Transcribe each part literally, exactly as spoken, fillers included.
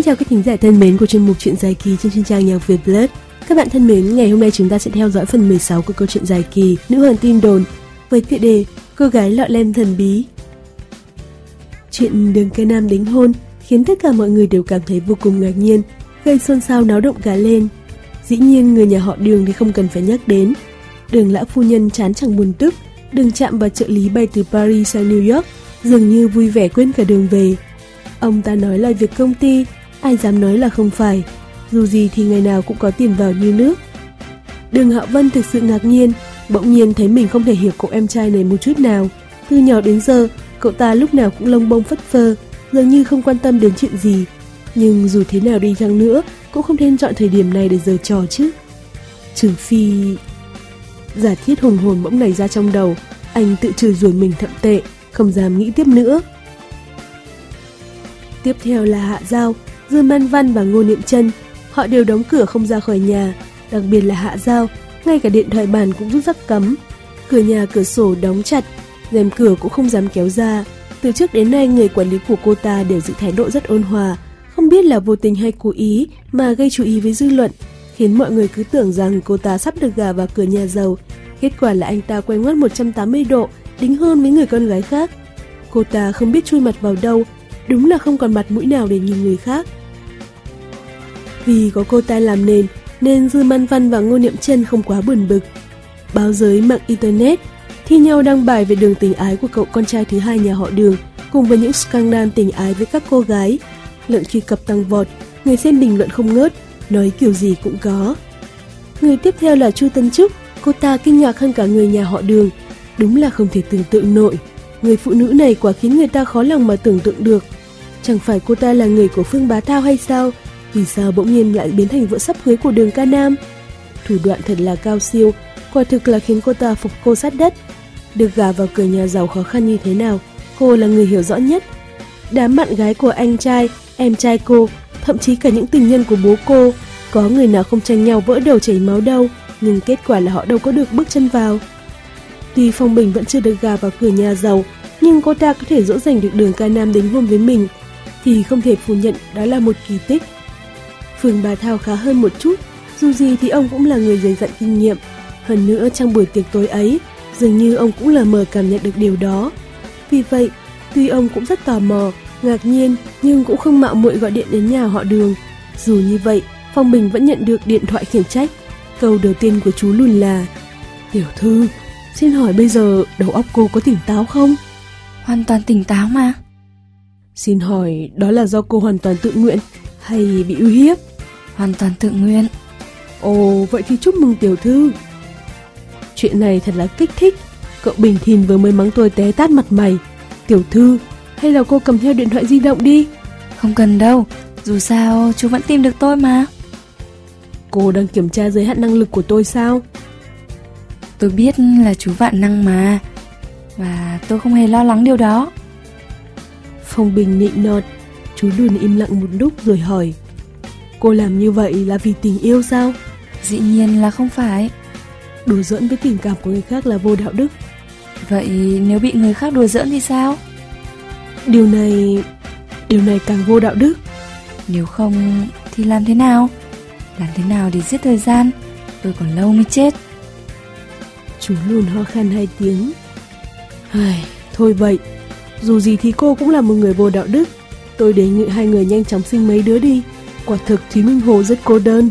chào các thính giả thân mến của chuyên mục Chuyện dài kỳ trên chuyên trang nhạc Việt Plus. Các bạn thân mến, ngày hôm nay chúng ta sẽ theo dõi phần mười sáu của câu chuyện dài kỳ Nữ hoàng tin đồn với tựa đề Cô gái lọ lem thần bí. Chuyện Đường Ca Nam đính hôn khiến tất cả mọi người đều cảm thấy vô cùng ngạc nhiên, gây xôn xao náo động cả lên. Dĩ nhiên người nhà họ Đường thì không cần phải nhắc đến. Đường lão phu nhân chán chẳng buồn tức, Đường Trạm và trợ lý bay từ Paris sang New York, dường như vui vẻ quên cả đường về. Ông ta nói là việc công ty, ai dám nói là không phải, dù gì thì ngày nào cũng có tiền vào như nước. Đường Hạo Vân thực sự ngạc nhiên, bỗng nhiên thấy mình không thể hiểu cậu em trai này một chút nào. Từ nhỏ đến giờ, cậu ta lúc nào cũng lông bông phất phơ, dường như không quan tâm đến chuyện gì. Nhưng dù thế nào đi chăng nữa, cũng không nên chọn thời điểm này để giở trò chứ. Trừ phi... Giả thiết hùng hồn bỗng nảy ra trong đầu, anh tự chửi rủa mình thậm tệ, không dám nghĩ tiếp nữa. Tiếp theo là Hạ Giao, Dư Man Văn và Ngô Niệm Chân. Họ đều đóng cửa không ra khỏi nhà, đặc biệt là Hạ Giao, ngay cả điện thoại bàn cũng rút rắc cấm. Cửa nhà cửa sổ đóng chặt, rèm cửa cũng không dám kéo ra. Từ trước đến nay người quản lý của cô ta đều giữ thái độ rất ôn hòa, không biết là vô tình hay cố ý mà gây chú ý với dư luận, khiến mọi người cứ tưởng rằng cô ta sắp được gả vào cửa nhà giàu. Kết quả là anh ta quay ngoắt một trăm tám mươi độ, đính hôn với người con gái khác. Cô ta không biết chui mặt vào đâu, đúng là không còn mặt mũi nào để nhìn người khác. Vì có cô ta làm nền, nên Dư Man Văn và Ngô Niệm Chân không quá buồn bực. Báo giới mạng Internet thi nhau đăng bài về đường tình ái của cậu con trai thứ hai nhà họ Đường, cùng với những scandal tình ái với các cô gái. Lượng truy cập tăng vọt, người xem bình luận không ngớt, nói kiểu gì cũng có. Người tiếp theo là Chu Tân Trúc, cô ta kinh ngạc hơn cả người nhà họ Đường. Đúng là không thể tưởng tượng nổi, người phụ nữ này quả khiến người ta khó lòng mà tưởng tượng được. Chẳng phải cô ta là người của Phương Bá Thao hay sao? Vì sao bỗng nhiên lại biến thành vợ sắp cưới của Đường Ca Nam? Thủ đoạn thật là cao siêu, quả thực là khiến cô ta phục cô sát đất. Được gả vào cửa nhà giàu khó khăn như thế nào, cô là người hiểu rõ nhất. Đám bạn gái của anh trai, em trai cô, thậm chí cả những tình nhân của bố cô, có người nào không tranh nhau vỡ đầu chảy máu đâu, nhưng kết quả là họ đâu có được bước chân vào. Tuy Phong Bình vẫn chưa được gả vào cửa nhà giàu, nhưng cô ta có thể dỗ dành được Đường Ca Nam đính hôn với mình, thì không thể phủ nhận đó là một kỳ tích. Phương Bá Thao khá hơn một chút, dù gì thì ông cũng là người dày dặn kinh nghiệm. Hơn nữa trong buổi tiệc tối ấy, dường như ông cũng lờ mờ cảm nhận được điều đó. Vì vậy, tuy ông cũng rất tò mò, ngạc nhiên, nhưng cũng không mạo muội gọi điện đến nhà họ Đường. Dù như vậy, Phong Bình vẫn nhận được điện thoại khiển trách. Câu đầu tiên của chú Lùn là: "Tiểu thư, xin hỏi bây giờ đầu óc cô có tỉnh táo không?" "Hoàn toàn tỉnh táo mà." "Xin hỏi đó là do cô hoàn toàn tự nguyện hay bị uy hiếp?" "Hoàn toàn tự nguyện." "Ồ, vậy thì chúc mừng tiểu thư." "Chuyện này thật là kích thích. Cậu Bình Thìn vừa mới mắng tôi té tát mặt mày. Tiểu thư, hay là cô cầm theo điện thoại di động đi." "Không cần đâu, dù sao chú vẫn tìm được tôi mà." "Cô đang kiểm tra giới hạn năng lực của tôi sao?" "Tôi biết là chú vạn năng mà, và tôi không hề lo lắng điều đó." Phong Bình nịnh nọt. Chú Lùn im lặng một lúc rồi hỏi: "Cô làm như vậy là vì tình yêu sao?" "Dĩ nhiên là không phải." "Đùa giỡn với tình cảm của người khác là vô đạo đức." "Vậy nếu bị người khác đùa giỡn thì sao?" Điều này... điều này càng vô đạo đức." "Nếu không thì làm thế nào? Làm thế nào để giết thời gian? Tôi còn lâu mới chết." Chú Lùn ho khan hai tiếng. Ai, thôi vậy, dù gì thì cô cũng là một người vô đạo đức. Tôi đề nghị hai người nhanh chóng sinh mấy đứa đi. Quả thực Thúy Minh Hồ rất cô đơn.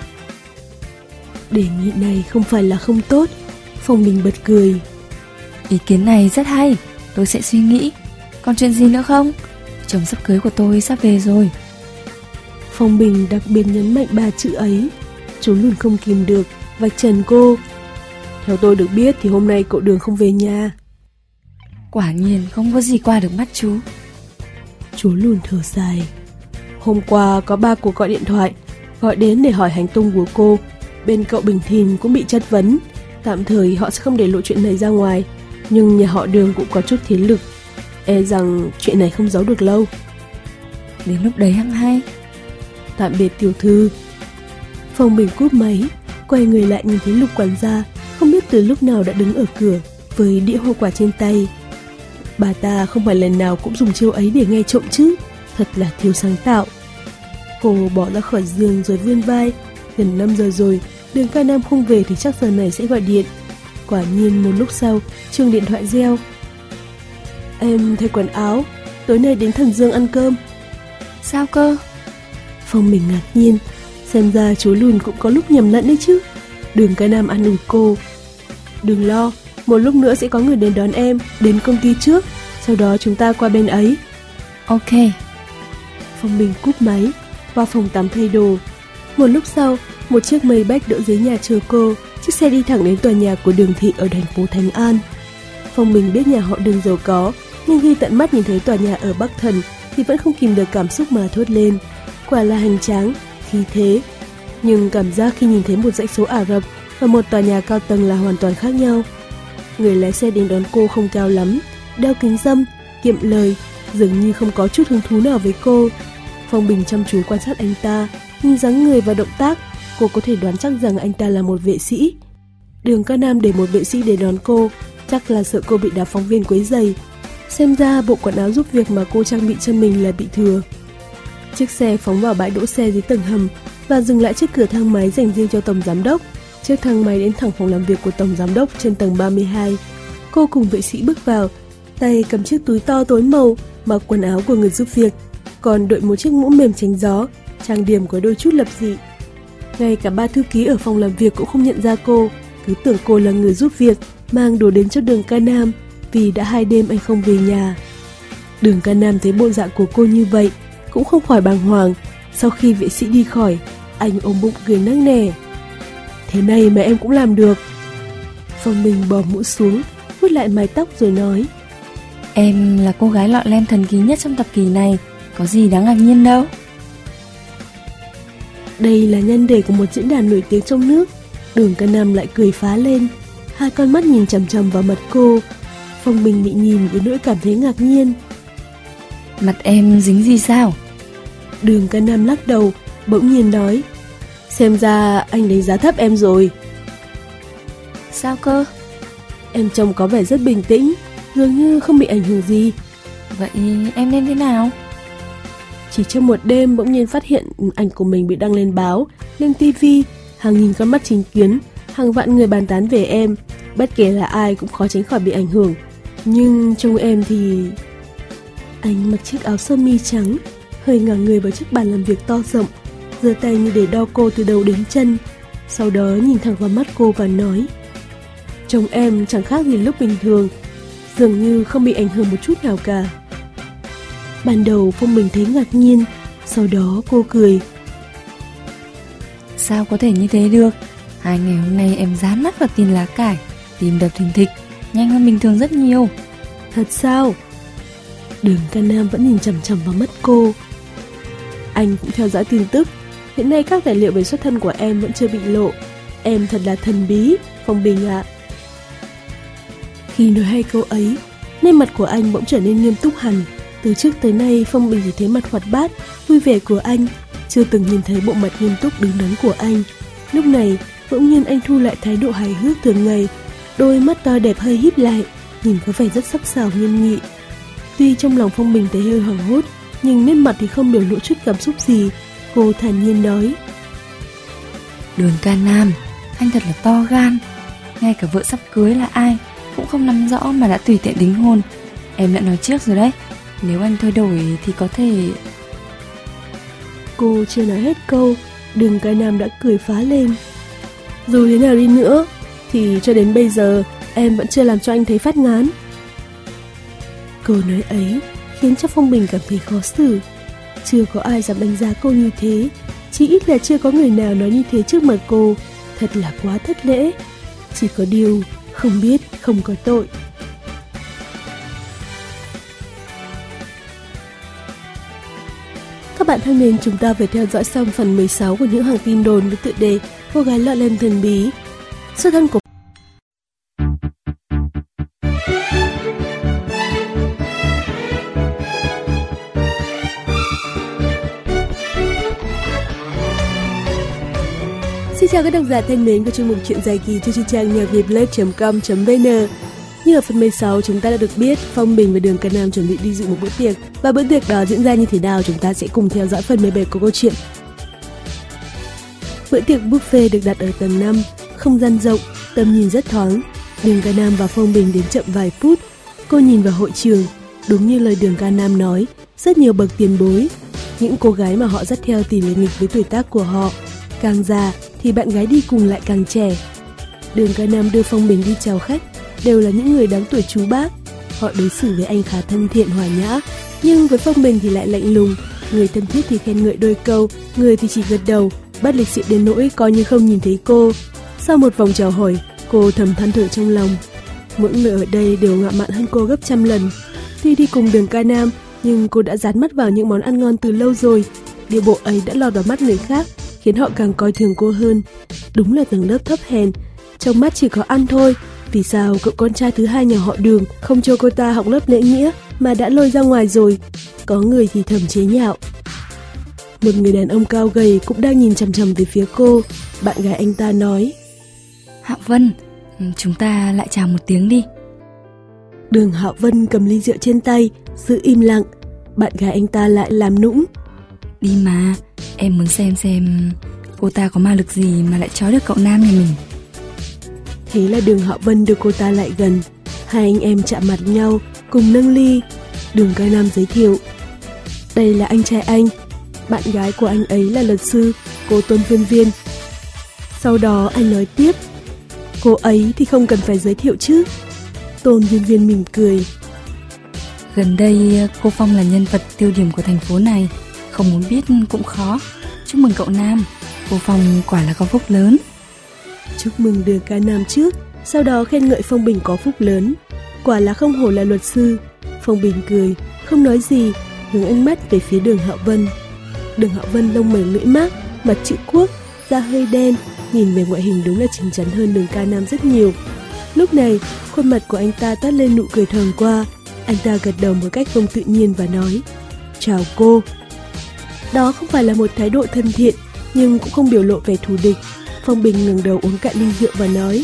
Đề nghị này không phải là không tốt. Phong Bình bật cười. "Ý kiến này rất hay, tôi sẽ suy nghĩ. Còn chuyện gì nữa không? Chồng sắp cưới của tôi sắp về rồi." Phong Bình đặc biệt nhấn mạnh ba chữ ấy. Chú Lùn không kìm được, vạch trần cô. "Theo tôi được biết thì hôm nay cậu Đường không về nhà." "Quả nhiên không có gì qua được mắt chú." Chú Lùn thở dài. "Hôm qua có ba cuộc gọi điện thoại, gọi đến để hỏi hành tung của cô. Bên cậu Bình Thìn cũng bị chất vấn. Tạm thời họ sẽ không để lộ chuyện này ra ngoài, nhưng nhà họ Đường cũng có chút thế lực. E rằng chuyện này không giấu được lâu." "Đến lúc đấy hẵng hay." "Tạm biệt tiểu thư." Phong Bình cúp máy, quay người lại nhìn thấy Lục quản gia, không biết từ lúc nào đã đứng ở cửa với đĩa hoa quả trên tay. Bà ta không phải lần nào cũng dùng chiêu ấy để nghe trộm chứ, thật là thiếu sáng tạo. Cô bỏ ra khỏi giường rồi vươn vai. Gần năm giờ rồi, Đường Ca Nam không về thì chắc giờ này sẽ gọi điện. Quả nhiên một lúc sau, chuông điện thoại reo. Em thay quần áo, tối nay đến Thần Dương ăn cơm. Sao cơ? Phong Bình ngạc nhiên, xem ra chú Lùn cũng có lúc nhầm lẫn đấy chứ. Đường Ca Nam an ủi cô. Đừng lo, một lúc nữa sẽ có người đến đón em, đến công ty trước, sau đó chúng ta qua bên ấy. Ok. Phong Bình cúp máy, vào phòng tắm thay đồ. Một lúc sau, một chiếc Maybach đỗ dưới nhà chờ cô, chiếc xe đi thẳng đến tòa nhà của Đường thị ở thành phố Thánh An. Phong Bình biết nhà họ Đường giàu có, nhưng khi tận mắt nhìn thấy tòa nhà ở Bắc Thần thì vẫn không kìm được cảm xúc mà thốt lên. Quả là hoành tráng, khí thế. Nhưng cảm giác khi nhìn thấy một dãy số Ả Rập và một tòa nhà cao tầng là hoàn toàn khác nhau. Người lái xe đến đón cô không cao lắm, đeo kính râm, kiệm lời, dường như không có chút hứng thú nào với cô. Phong Bình chăm chú quan sát anh ta, nhìn dáng người và động tác, cô có thể đoán chắc rằng anh ta là một vệ sĩ. Đường Ca Nam để một vệ sĩ để đón cô, chắc là sợ cô bị đám phóng viên quấy rầy. Xem ra bộ quần áo giúp việc mà cô trang bị cho mình là bị thừa. Chiếc xe phóng vào bãi đỗ xe dưới tầng hầm và dừng lại trước cửa thang máy dành riêng cho tổng giám đốc. Chiếc thang máy đến thẳng phòng làm việc của tổng giám đốc trên tầng ba mươi hai. Cô cùng vệ sĩ bước vào, tay cầm chiếc túi to tối màu, mặc quần áo của người giúp việc, còn đội một chiếc mũ mềm tránh gió, trang điểm có đôi chút lập dị. Ngay cả ba thư ký ở phòng làm việc cũng không nhận ra cô, cứ tưởng cô là người giúp việc, mang đồ đến cho Đường Ca Nam, vì đã hai đêm anh không về nhà. Đường Ca Nam thấy bộ dạng của cô như vậy, cũng không khỏi bàng hoàng. Sau khi vệ sĩ đi khỏi, anh ôm bụng cười nắc nẻ. Thế này mà em cũng làm được. Phong Bình bỏ mũ xuống, vuốt lại mái tóc rồi nói. Em là cô gái lọ lem thần kỳ nhất trong thập kỷ này, có gì đáng ngạc nhiên đâu. Đây là nhan đề của một diễn đàn nổi tiếng trong nước. Đường Ca Nam lại cười phá lên, hai con mắt nhìn chằm chằm vào mặt cô. Phong Bình bị nhìn với nỗi cảm thấy ngạc nhiên. Mặt em dính gì sao? Đường Ca Nam lắc đầu, bỗng nhiên nói. Xem ra anh đánh giá thấp em rồi. Sao cơ? Em trông có vẻ rất bình tĩnh, dường như không bị ảnh hưởng gì. Vậy em nên thế nào? Chỉ trong một đêm bỗng nhiên phát hiện ảnh của mình bị đăng lên báo, lên tivi, hàng nghìn con mắt chứng kiến, hàng vạn người bàn tán về em. Bất kể là ai cũng khó tránh khỏi bị ảnh hưởng. Nhưng trông em thì... Anh mặc chiếc áo sơ mi trắng, hơi ngả người vào chiếc bàn làm việc to rộng, giơ tay như để đo cô từ đầu đến chân. Sau đó nhìn thẳng vào mắt cô và nói. Trông em chẳng khác gì lúc bình thường, dường như không bị ảnh hưởng một chút nào cả. Ban đầu Phong Bình thấy ngạc nhiên, sau đó cô cười. Sao có thể như thế được? Hai ngày hôm nay em dán mắt vào tin lá cải, tim đập thình thịch, nhanh hơn bình thường rất nhiều. Thật sao? Đường Ca Nam vẫn nhìn chằm chằm vào mắt cô. Anh cũng theo dõi tin tức. Hiện nay các tài liệu về xuất thân của em vẫn chưa bị lộ. Em thật là thần bí, Phong Bình ạ. Khi nói hai câu ấy, nét mặt của anh bỗng trở nên nghiêm túc hẳn. Từ trước tới nay Phong Bình chỉ thấy mặt hoạt bát, vui vẻ của anh, chưa từng nhìn thấy bộ mặt nghiêm túc đứng đắn của anh. Lúc này bỗng nhiên anh thu lại thái độ hài hước thường ngày, đôi mắt to đẹp hơi híp lại, nhìn có vẻ rất sắc sảo nghiêm nghị. Tuy trong lòng Phong Bình thấy hơi hoảng hốt, nhưng nét mặt thì không biểu lộ chút cảm xúc gì. Cô thản nhiên nói. Đường Ca Nam, anh thật là to gan. Ngay cả vợ sắp cưới là ai cũng không nắm rõ mà đã tùy tiện đính hôn. Em đã nói trước rồi đấy, nếu anh thay đổi thì có thể... Cô chưa nói hết câu, Đường Ca Nam đã cười phá lên. Dù thế nào đi nữa thì cho đến bây giờ em vẫn chưa làm cho anh thấy phát ngán. Câu nói ấy khiến cho Phong Bình cảm thấy khó xử. Chưa có ai dám đánh giá cô như thế, chỉ ít là chưa có người nào nói như thế trước mặt cô. Thật là quá thất lễ. Chỉ có điều không biết không có tội. Các bạn thân mến, chúng ta vừa theo dõi xong phần mười sáu của những hàng tin đồn với tựa đề Cô gái lọ lem thần bí. Xuất thân của Xin chào các độc giả thân mến của chương mục Chuyện dài kỳ trên trang nhạc vietplay chấm com chấm vn. Như ở phần mười sáu, chúng ta đã được biết Phong Bình và Đường Ca Nam chuẩn bị đi dự một bữa tiệc, và bữa tiệc đó diễn ra như thế nào chúng ta sẽ cùng theo dõi phần mười bảy của câu chuyện. Bữa tiệc buffet được đặt ở tầng năm, không gian rộng, tầm nhìn rất thoáng. Đường Ca Nam và Phong Bình đến chậm vài phút. Cô nhìn vào hội trường, đúng như lời Đường Ca Nam nói, rất nhiều bậc tiền bối. Những cô gái mà họ dắt theo tỷ lệ nghịch với tuổi tác của họ. Càng già thì bạn gái đi cùng lại càng trẻ. Đường Ca Nam đưa Phong Bình đi chào khách, đều là những người đáng tuổi chú bác. Họ đối xử với anh khá thân thiện hòa nhã, nhưng với Phong Bình thì lại lạnh lùng. Người thân thiết thì khen ngợi đôi câu, người thì chỉ gật đầu, bất lịch sự đến nỗi coi như không nhìn thấy cô. Sau một vòng chào hỏi, cô thầm than thở trong lòng. Mỗi người ở đây đều ngạo mạn hơn cô gấp trăm lần. Tuy đi cùng Đường Ca Nam, nhưng cô đã dán mắt vào những món ăn ngon từ lâu rồi. Điều bộ ấy đã lọt vào mắt người khác, khiến họ càng coi thường cô hơn. Đúng là tầng lớp thấp hèn, trong mắt chỉ có ăn thôi. Vì sao cậu con trai thứ hai nhà họ Đường không cho cô ta học lớp lễ nghĩa mà đã lôi ra ngoài rồi? Có người thì thầm chế nhạo. Một người đàn ông cao gầy cũng đang nhìn chằm chằm về phía cô. Bạn gái anh ta nói: Hạ Vân, chúng ta lại chào một tiếng đi. Đường Hạ Vân cầm ly rượu trên tay, giữ im lặng. Bạn gái anh ta lại làm nũng: Đi mà, em muốn xem xem cô ta có ma lực gì mà lại trói được cậu Nam nhà mình. Thế là Đường Hạ Vân đưa cô ta lại gần. Hai anh em chạm mặt nhau, cùng nâng ly. Đường Ca Nam giới thiệu: Đây là anh trai anh. Bạn gái của anh ấy là luật sư, cô Tôn Viên Viên. Sau đó anh nói tiếp: Cô ấy thì không cần phải giới thiệu chứ. Tôn Viên Viên mỉm cười: Gần đây cô Phong là nhân vật tiêu điểm của thành phố này, không muốn biết cũng khó. Chúc mừng cậu Nam, cô Phong quả là có phúc lớn. Chúc mừng Đường Ca Nam trước, sau đó khen ngợi Phong Bình có phúc lớn. Quả là không hổ là luật sư. Phong Bình cười, không nói gì, hướng ánh mắt về phía Đường Hạ Vân. Đường Hạ Vân lông mày lưỡi mác, mặt chữ quốc, da hơi đen, nhìn về ngoại hình đúng là chín chắn hơn Đường Ca Nam rất nhiều. Lúc này, khuôn mặt của anh ta toát lên nụ cười thoáng qua. Anh ta gật đầu một cách không tự nhiên và nói: Chào cô. Đó không phải là một thái độ thân thiện, nhưng cũng không biểu lộ vẻ thù địch. Phong Bình ngẩng đầu uống cạn ly rượu và nói: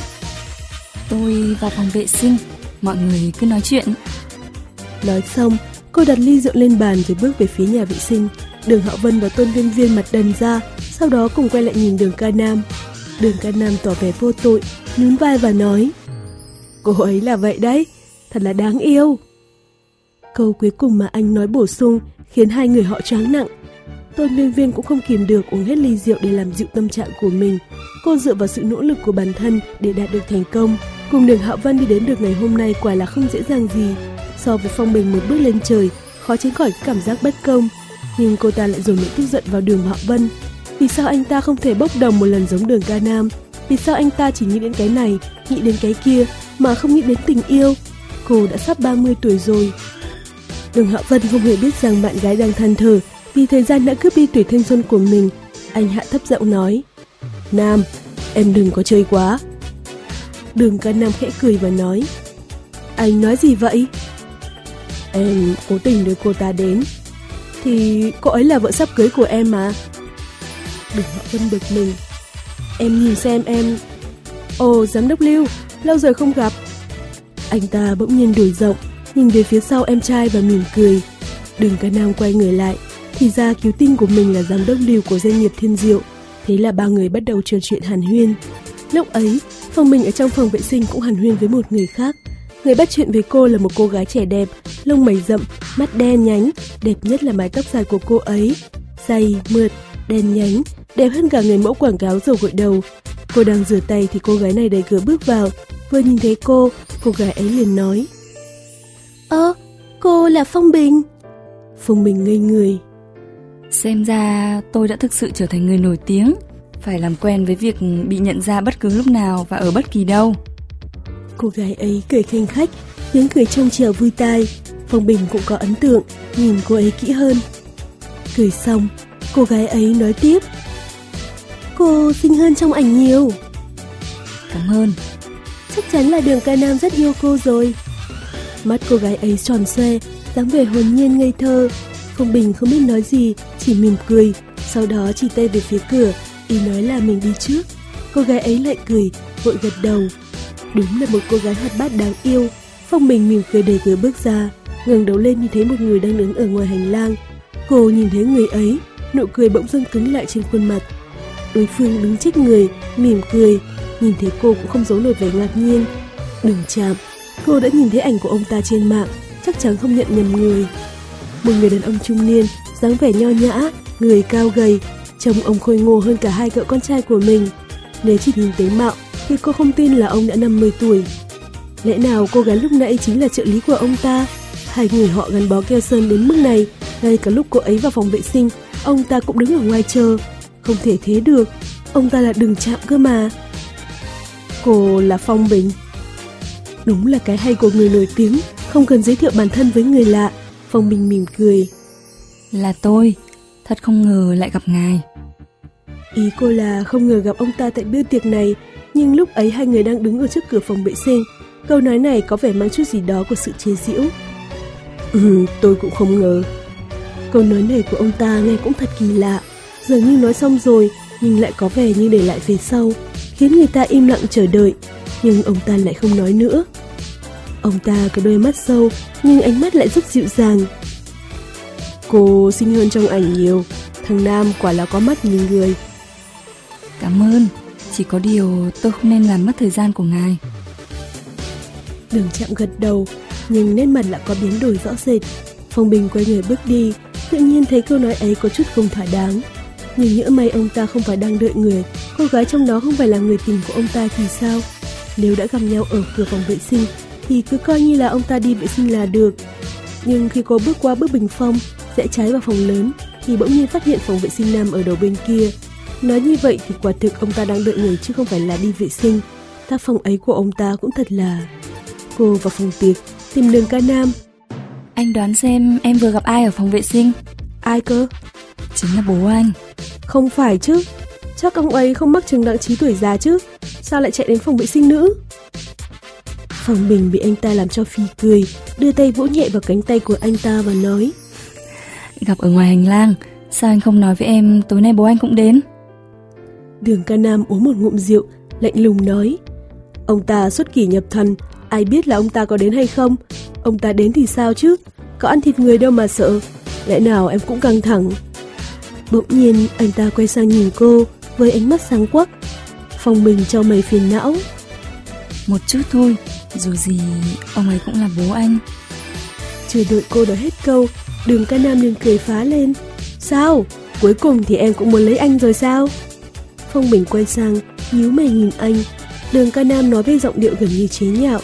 Tôi vào phòng vệ sinh, mọi người cứ nói chuyện. Nói xong, cô đặt ly rượu lên bàn rồi bước về phía nhà vệ sinh. Đường Hạ Vân và Tôn Viên Viên mặt đần ra, sau đó cùng quay lại nhìn Đường Ca Nam. Đường Ca Nam tỏ vẻ vô tội, nhún vai và nói: Cô ấy là vậy đấy, thật là đáng yêu. Câu cuối cùng mà anh nói bổ sung khiến hai người họ choáng nặng. Tôn Viên Viên cũng không kìm được uống hết ly rượu để làm dịu tâm trạng của mình. Cô dựa vào sự nỗ lực của bản thân để đạt được thành công. Cùng Đường Hạ Vân đi đến được ngày hôm nay quả là không dễ dàng gì. So với Phong Bình một bước lên trời, khó tránh khỏi cảm giác bất công. Nhưng cô ta lại dồn nỗi tức giận vào Đường Hạ Vân. Vì sao anh ta không thể bốc đồng một lần giống Đường Ca Nam? Vì sao anh ta chỉ nghĩ đến cái này, nghĩ đến cái kia mà không nghĩ đến tình yêu? Cô đã sắp ba mươi tuổi rồi. Đường Hạ Vân không hề biết rằng bạn gái đang than thở vì thời gian đã cướp đi tuổi thanh xuân của mình. Anh hạ thấp giọng nói: Nam, em đừng có chơi quá. Đường Ca Nam khẽ cười và nói: Anh nói gì vậy? Em cố tình đưa cô ta đến. Thì cô ấy là vợ sắp cưới của em mà. Đường Hạ Vân bực mình: Em nhìn xem em. Ồ, giám đốc Lưu, lâu rồi không gặp. Anh ta bỗng nhiên đổi giọng, nhìn về phía sau em trai và mỉm cười. Đường Ca Nam quay người lại, thì ra cứu tinh của mình là giám đốc Lưu của doanh nghiệp Thiên Diệu. Thế là ba người bắt đầu trò chuyện hàn huyên. Lúc ấy, Phong Bình ở trong phòng vệ sinh cũng hàn huyên với một người khác. Người bắt chuyện với cô là một cô gái trẻ đẹp, lông mày rậm, mắt đen nhánh, đẹp nhất là mái tóc dài của cô ấy, dày, mượt, đen nhánh, đẹp hơn cả người mẫu quảng cáo dầu gội đầu. Cô đang rửa tay thì cô gái này đẩy cửa bước vào. Vừa nhìn thấy cô, cô gái ấy liền nói: Ơ, cô là Phong Bình. Phong Bình ngây người. Xem ra tôi đã thực sự trở thành người nổi tiếng, phải làm quen với việc bị nhận ra bất cứ lúc nào và ở bất kỳ đâu. Cô gái ấy cười khanh khách, tiếng cười trong trẻo vui tai. Phong Bình cũng có ấn tượng, nhìn cô ấy kỹ hơn. Cười xong, cô gái ấy nói tiếp: Cô xinh hơn trong ảnh nhiều. Cảm ơn. Chắc chắn là Đường Ca Nam rất yêu cô rồi. Mắt cô gái ấy tròn xoe, dáng vẻ hồn nhiên ngây thơ. Phong Bình không biết nói gì, chỉ mỉm cười, sau đó chỉ tay về phía cửa, ý nói là mình đi trước. Cô gái ấy lại cười, vội gật đầu. Đúng là một cô gái hoạt bát đáng yêu, Phong Bình mỉm cười đẩy cửa bước ra, ngẩng đầu lên nhìn thấy một người đang đứng ở ngoài hành lang. Cô nhìn thấy người ấy, nụ cười bỗng dưng cứng lại trên khuôn mặt. Đối phương đứng chết người, mỉm cười, nhìn thấy cô cũng không giấu nổi vẻ ngạc nhiên. Đừng chạm, cô đã nhìn thấy ảnh của ông ta trên mạng, chắc chắn không nhận nhầm người. Một người đàn ông trung niên, dáng vẻ nho nhã, người cao gầy, trông ông khôi ngô hơn cả hai cậu con trai của mình. Nếu chỉ nhìn tướng mạo thì cô không tin là ông đã năm mươi tuổi. Lẽ nào cô gái lúc nãy chính là trợ lý của ông ta? Hai người họ gắn bó keo sơn đến mức này, ngay cả lúc cô ấy vào phòng vệ sinh, ông ta cũng đứng ở ngoài chờ. Không thể thế được, ông ta là Đừng Chạm cơ mà. Cô là Phong Bình. Đúng là cái hay của người nổi tiếng, không cần giới thiệu bản thân với người lạ. Phong Bình mỉm cười. Là tôi, thật không ngờ lại gặp ngài. Ý cô là không ngờ gặp ông ta tại bữa tiệc này, nhưng lúc ấy hai người đang đứng ở trước cửa phòng vệ sinh. Câu nói này có vẻ mang chút gì đó của sự chế giễu. Ừ, tôi cũng không ngờ. Câu nói này của ông ta nghe cũng thật kỳ lạ, dường như nói xong rồi nhưng lại có vẻ như để lại về sau, khiến người ta im lặng chờ đợi. Nhưng ông ta lại không nói nữa. Ông ta có đôi mắt sâu nhưng ánh mắt lại rất dịu dàng. Cô xinh hơn trong ảnh nhiều, thằng Nam quả là có mắt nhìn người. Cảm ơn, chỉ có điều tôi không nên làm mất thời gian của ngài. Đừng Chạm gật đầu, nhưng nét mặt lại có biến đổi rõ rệt. Phong Bình quay người bước đi, tự nhiên thấy câu nói ấy có chút không thỏa đáng. Nhưng nhỡ may ông ta không phải đang đợi người, cô gái trong đó không phải là người tình của ông ta thì sao? Nếu đã gặp nhau ở cửa phòng vệ sinh thì cứ coi như là ông ta đi vệ sinh là được. Nhưng khi cô bước qua bức bình phong, rẽ trái vào phòng lớn thì bỗng nhiên phát hiện phòng vệ sinh nam ở đầu bên kia. Nói như vậy thì quả thực ông ta đang đợi người chứ không phải là đi vệ sinh. Tác phong ấy của ông ta cũng thật là... Cô vào phòng tiệc tìm Đường Ca Nam. Anh đoán xem em vừa gặp ai ở phòng vệ sinh? Ai cơ? Chính là bố anh. Không phải chứ, chắc ông ấy không mắc chứng đặng trí tuổi già chứ, sao lại chạy đến phòng vệ sinh nữ? Phong Bình bị anh ta làm cho phì cười, đưa tay vỗ nhẹ vào cánh tay của anh ta và nói: Gặp ở ngoài hành lang, sao anh không nói với em tối nay bố anh cũng đến? Đường Ca Nam uống một ngụm rượu, lạnh lùng nói: Ông ta xuất kỷ nhập thần, ai biết là ông ta có đến hay không? Ông ta đến thì sao chứ, có ăn thịt người đâu mà sợ, lẽ nào em cũng căng thẳng? Bỗng nhiên anh ta quay sang nhìn cô với ánh mắt sáng quắc. Phong Bình trao mày phiền não: Một chút thôi, dù gì ông ấy cũng là bố anh. Chưa đợi cô nói hết câu, Đường Ca Nam liền cười phá lên: Sao? Cuối cùng thì em cũng muốn lấy anh rồi sao? Phong Bình quay sang, nhíu mày nhìn anh. Đường Ca Nam nói với giọng điệu gần như chế nhạo: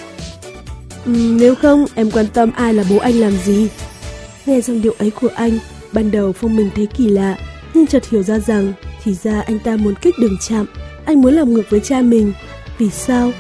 uhm, Nếu không em quan tâm ai là bố anh làm gì? Nghe giọng điệu ấy của anh, ban đầu Phong Bình thấy kỳ lạ, nhưng chợt hiểu ra rằng thì ra anh ta muốn kích Đường Chạm, anh muốn làm ngược với cha mình. Vì sao?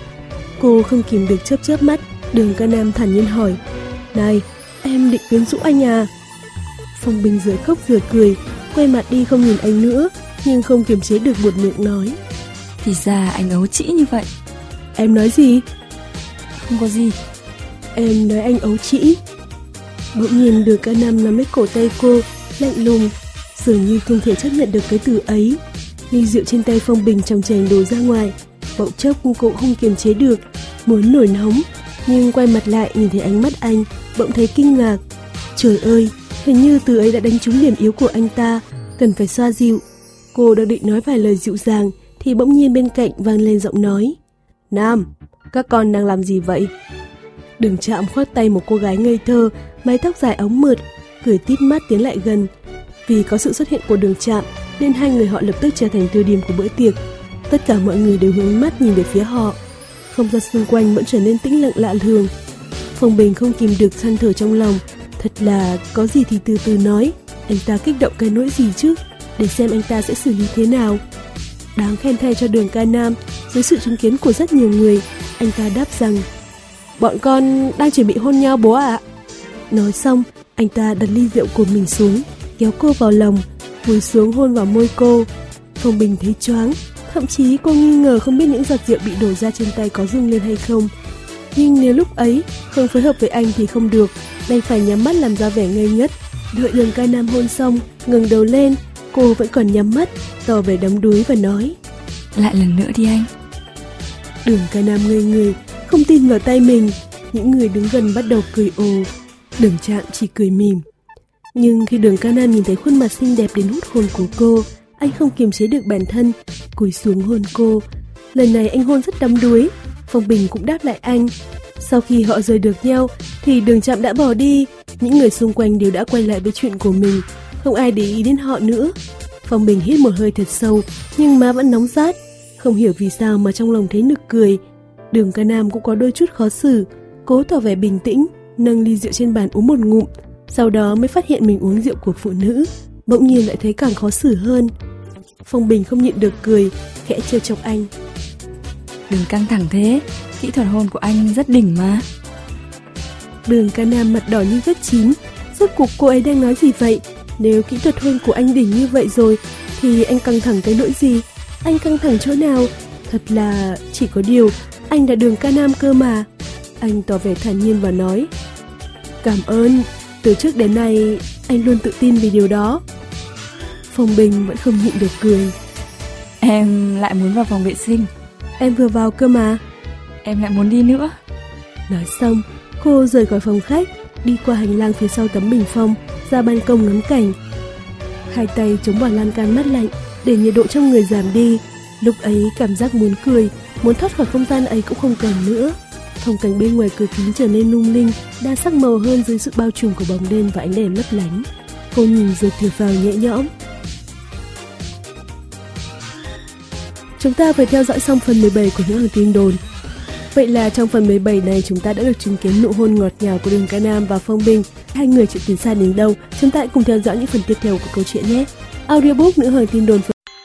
Cô không kìm được chớp chớp mắt. Đường Ca Nam thản nhiên hỏi: Này, em định quyến rũ anh à? Phong Bình vừa khóc vừa cười, quay mặt đi không nhìn anh nữa, nhưng không kiềm chế được buột miệng nói: Thì ra anh ấu trĩ như vậy. Em nói gì? Không có gì. Em nói anh ấu trĩ. Bỗng nhiên Đường Ca Nam nắm lấy cổ tay cô, lạnh lùng, dường như không thể chấp nhận được cái từ ấy. Ly rượu trên tay Phong Bình trong chén đổ ra ngoài. Bỗng chốc cô không kiềm chế được, muốn nổi nóng, nhưng quay mặt lại nhìn thấy ánh mắt anh, bỗng thấy kinh ngạc. Trời ơi, hình như từ ấy đã đánh trúng điểm yếu của anh ta, cần phải xoa dịu. Cô đang định nói vài lời dịu dàng thì bỗng nhiên bên cạnh vang lên giọng nói: Nam, các con đang làm gì vậy? Đường Chạm khoác tay một cô gái ngây thơ, mái tóc dài óng mượt, cười tít mắt tiến lại gần. Vì có sự xuất hiện của Đường Chạm nên hai người họ lập tức trở thành tiêu điểm của bữa tiệc. Tất cả mọi người đều hướng mắt nhìn về phía họ. Không gian xung quanh vẫn trở nên tĩnh lặng lạ thường. Phong Bình không kìm được than thở trong lòng. Thật là có gì thì từ từ nói, anh ta kích động cái nỗi gì chứ, để xem anh ta sẽ xử lý thế nào. Đáng khen thay cho Đường Ca Nam, dưới sự chứng kiến của rất nhiều người, anh ta đáp rằng: Bọn con đang chuẩn bị hôn nhau bố ạ. Nói xong, anh ta đặt ly rượu của mình xuống, kéo cô vào lòng, cúi xuống hôn vào môi cô. Phong Bình thấy choáng, thậm chí cô nghi ngờ không biết những giọt rượu bị đổ ra trên tay có rung lên hay không. Nhưng nếu lúc ấy không phối hợp với anh thì không được, đành phải nhắm mắt làm ra vẻ ngây ngất. Đợi Đường Ca Nam hôn xong, ngẩng đầu lên, cô vẫn còn nhắm mắt, tỏ vẻ đắm đuối và nói: Lại lần nữa đi anh. Đường Ca Nam ngây người, không tin vào tay mình. những người đứng gần bắt đầu cười ồ. Đường Trạm chỉ cười mỉm. Nhưng khi Đường Ca Nam nhìn thấy khuôn mặt xinh đẹp đến hút hồn của cô, anh không kiềm chế được bản thân, cúi xuống hôn cô. Lần này anh hôn rất đắm đuối, Phong Bình cũng đáp lại anh. Sau khi họ rời được nhau thì Đường Trạm đã bỏ đi, những người xung quanh đều đã quay lại với chuyện của mình, không ai để ý đến họ nữa. Phong Bình hít một hơi thật sâu, nhưng má vẫn nóng rát, không hiểu vì sao mà trong lòng thấy nực cười. Đường Ca Nam cũng có đôi chút khó xử, cố tỏ vẻ bình tĩnh, nâng ly rượu trên bàn uống một ngụm, sau đó mới phát hiện mình uống rượu của phụ nữ, bỗng nhiên lại thấy càng khó xử hơn. Phong Bình không nhịn được cười, khẽ trêu chọc anh. Đừng căng thẳng thế, kỹ thuật hôn của anh rất đỉnh mà. Đường Ca Nam mặt đỏ như vết chín, rốt cuộc cô ấy đang nói gì vậy? Nếu kỹ thuật hôn của anh đỉnh như vậy rồi thì anh căng thẳng cái nỗi gì? Anh căng thẳng chỗ nào? Thật là chỉ có điều anh là Đường Ca Nam cơ mà. Anh tỏ vẻ thản nhiên và nói: Cảm ơn, từ trước đến nay anh luôn tự tin về điều đó. Phong Bình vẫn không nhịn được cười. Em lại muốn vào phòng vệ sinh. Em vừa vào cơ mà. Em lại muốn đi nữa. Nói xong, cô rời khỏi phòng khách, đi qua hành lang phía sau tấm bình phong, ra ban công ngắm cảnh. Hai tay chống vào lan can mát lạnh để nhiệt độ trong người giảm đi. Lúc ấy cảm giác muốn cười, muốn thoát khỏi không gian ấy cũng không còn nữa. Phong cảnh bên ngoài cửa kính trở nên lung linh, đa sắc màu hơn dưới sự bao trùm của bóng đêm và ánh đèn lấp lánh. Cô nhìn rồi thở phào nhẹ nhõm. Chúng ta vừa theo dõi xong phần mười bảy của những hàng tin đồn. Vậy là trong phần mười bảy này chúng ta đã được chứng kiến nụ hôn ngọt ngào của Đường Ca Nam và Phong Bình. Hai người chuyện tiến xa đến đâu, chúng ta hãy cùng theo dõi những phần tiếp theo của câu chuyện nhé. Audiobook Nữ Hoàng Tin Đồn.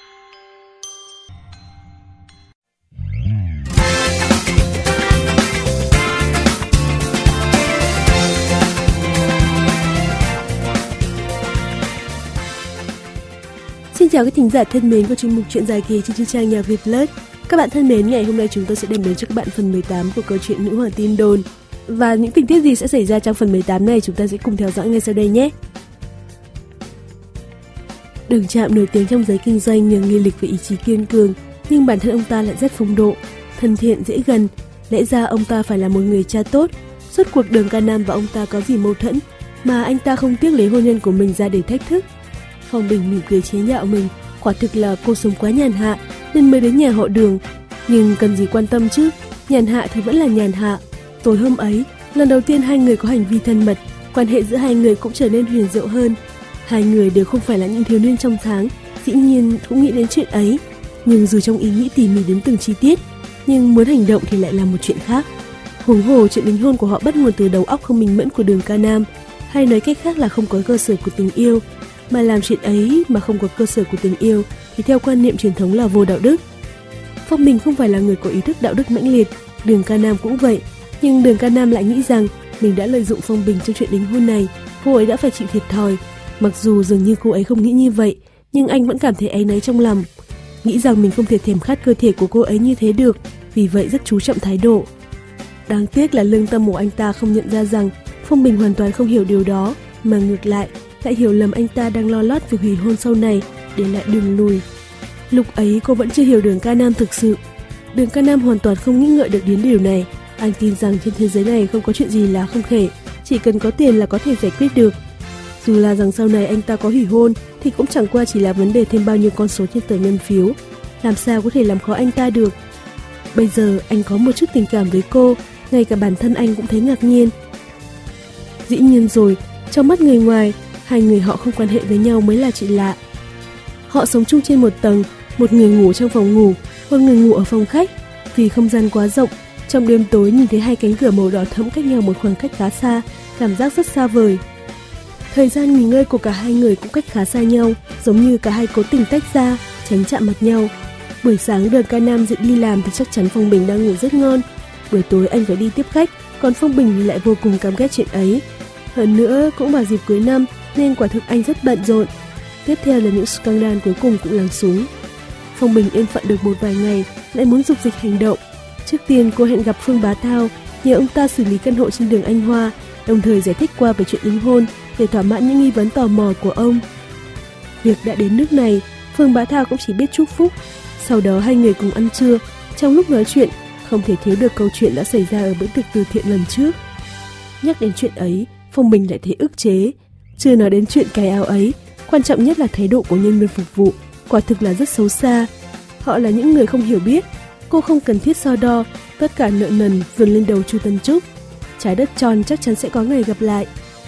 Xin chào các thính giả thân mến của chuyên mục Chuyện dài kỳ trên trang nhà Vplus. Các bạn thân mến, ngày hôm nay chúng tôi sẽ đem đến cho các bạn phần mười tám của câu chuyện Nữ Hoàng Tin Đồn. Và những tình tiết gì sẽ xảy ra trong phần mười tám này chúng ta sẽ cùng theo dõi ngay sau đây nhé. Đường Trạm nổi tiếng trong giới kinh doanh nhờ nghị lực và ý chí kiên cường, nhưng bản thân ông ta lại rất phong độ, thân thiện, dễ gần. Lẽ ra ông ta phải là một người cha tốt. Suốt cuộc Đường Ca Nam và ông ta có gì mâu thuẫn mà anh ta không tiếc lấy hôn nhân của mình ra để thách thức. Phong Bình mỉm cười chế nhạo mình, quả thực là cô sống quá nhàn hạ nên mới đến nhà họ Đường. Nhưng cần gì quan tâm chứ, nhàn hạ thì vẫn là nhàn hạ. Tối hôm ấy, lần đầu tiên hai người có hành vi thân mật, quan hệ giữa hai người cũng trở nên huyền diệu hơn. Hai người đều không phải là những thiếu niên trong sáng, dĩ nhiên cũng nghĩ đến chuyện ấy. Nhưng dù trong ý nghĩ tỉ mỉ đến từng chi tiết, nhưng muốn hành động thì lại là một chuyện khác. Huống hồ chuyện đính hôn của họ bắt nguồn từ đầu óc không minh mẫn của Đường Ca Nam, hay nói cách khác là không có cơ sở của tình yêu. Mà làm chuyện ấy mà không có cơ sở của tình yêu thì theo quan niệm truyền thống là vô đạo đức. Phong Bình không phải là người có ý thức đạo đức mãnh liệt, Đường Ca Nam cũng vậy. Nhưng Đường Ca Nam lại nghĩ rằng mình đã lợi dụng Phong Bình trong chuyện đính hôn này, cô ấy đã phải chịu thiệt thòi. Mặc dù dường như cô ấy không nghĩ như vậy, nhưng anh vẫn cảm thấy áy náy trong lòng. Nghĩ rằng mình không thể thèm khát cơ thể của cô ấy như thế được, vì vậy rất chú trọng thái độ. Đáng tiếc là lương tâm của anh ta không nhận ra rằng Phong Bình hoàn toàn không hiểu điều đó, mà ngược lại lại hiểu lầm anh ta đang lo lót việc hủy hôn sau này để lại đường lùi. Lúc ấy cô vẫn chưa hiểu Đường Ca Nam thực sự. Đường Ca Nam hoàn toàn không nghĩ ngợi được đến điều này. Anh tin rằng trên thế giới này không có chuyện gì là không thể, chỉ cần có tiền là có thể giải quyết được. Dù là rằng sau này anh ta có hủy hôn thì cũng chẳng qua chỉ là vấn đề thêm bao nhiêu con số trên tờ ngân phiếu, làm sao có thể làm khó anh ta được. Bây giờ anh có một chút tình cảm với cô, ngay cả bản thân anh cũng thấy ngạc nhiên. Dĩ nhiên rồi, trong mắt người ngoài, hai người họ không quan hệ với nhau mới là chuyện lạ. Họ sống chung trên một tầng, một người ngủ trong phòng ngủ, một người ngủ ở phòng khách. Vì không gian quá rộng, trong đêm tối nhìn thấy hai cánh cửa màu đỏ thẫm cách nhau một khoảng cách khá xa, cảm giác rất xa vời. Thời gian nghỉ ngơi của cả hai người cũng cách khá xa nhau, giống như cả hai cố tình tách ra, tránh chạm mặt nhau. Buổi sáng Đường Ca Nam dậy đi làm thì chắc chắn Phong Bình đang ngủ rất ngon. Buổi tối anh phải đi tiếp khách, còn Phong Bình thì lại vô cùng căm ghét chuyện ấy. Hơn nữa cũng vào dịp cuối năm nên quả thực anh rất bận rộn. Tiếp theo là những scandal cuối cùng cũng lắng xuống. Phong Bình yên phận được một vài ngày, lại muốn dục dịch hành động. Trước tiên cô hẹn gặp Phương Bá Thao, nhờ ông ta xử lý căn hộ trên đường Anh Hoa, đồng thời giải thích qua về chuyện đính hôn để thỏa mãn những nghi vấn tò mò của ông. Việc đã đến nước này, Phương Bá Thao cũng chỉ biết chúc phúc. Sau đó hai người cùng ăn trưa. Trong lúc nói chuyện, Không thể thiếu được câu chuyện đã xảy ra ở bữa tiệc từ thiện lần trước. Nhắc đến chuyện ấy, Phong Bình lại thấy ức chế. Chưa nói đến chuyện cái áo ấy, quan trọng nhất là thái độ của nhân viên phục vụ, quả thực là rất xấu xa. Họ là những người không hiểu biết. Cô không cần thiết so đo, tất cả nợ nần vươn lên đầu Chu Tân Trúc. Trái đất tròn chắc chắn sẽ có ngày gặp lại.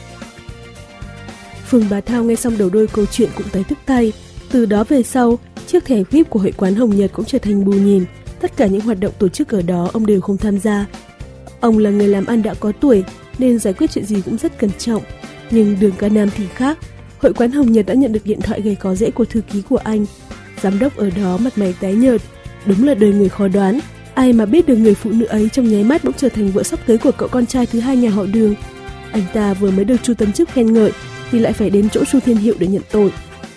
Phùng Bá Thao nghe xong đầu đuôi câu chuyện cũng thấy tức tay. Từ đó về sau, chiếc thẻ vê i pê của hội quán Hồng Nhật cũng trở thành bù nhìn. Tất cả những hoạt động tổ chức ở đó ông đều không tham gia. Ông là người làm ăn đã có tuổi nên giải quyết chuyện gì cũng rất cẩn trọng. Nhưng Đường Ca Nam thì khác. Hội quán Hồng Nhật đã nhận được điện thoại gây có rễ của thư ký của anh. Giám đốc ở đó mặt mày tái nhợt. Đúng là đời người khó đoán. Ai mà biết được người phụ nữ ấy trong nháy mắt bỗng trở thành vợ sắp cưới của cậu con trai thứ hai nhà họ Đường. Anh ta vừa mới được Chu Tân Trúc khen ngợi thì lại phải đến chỗ Chu Thiên Hiệu để nhận tội.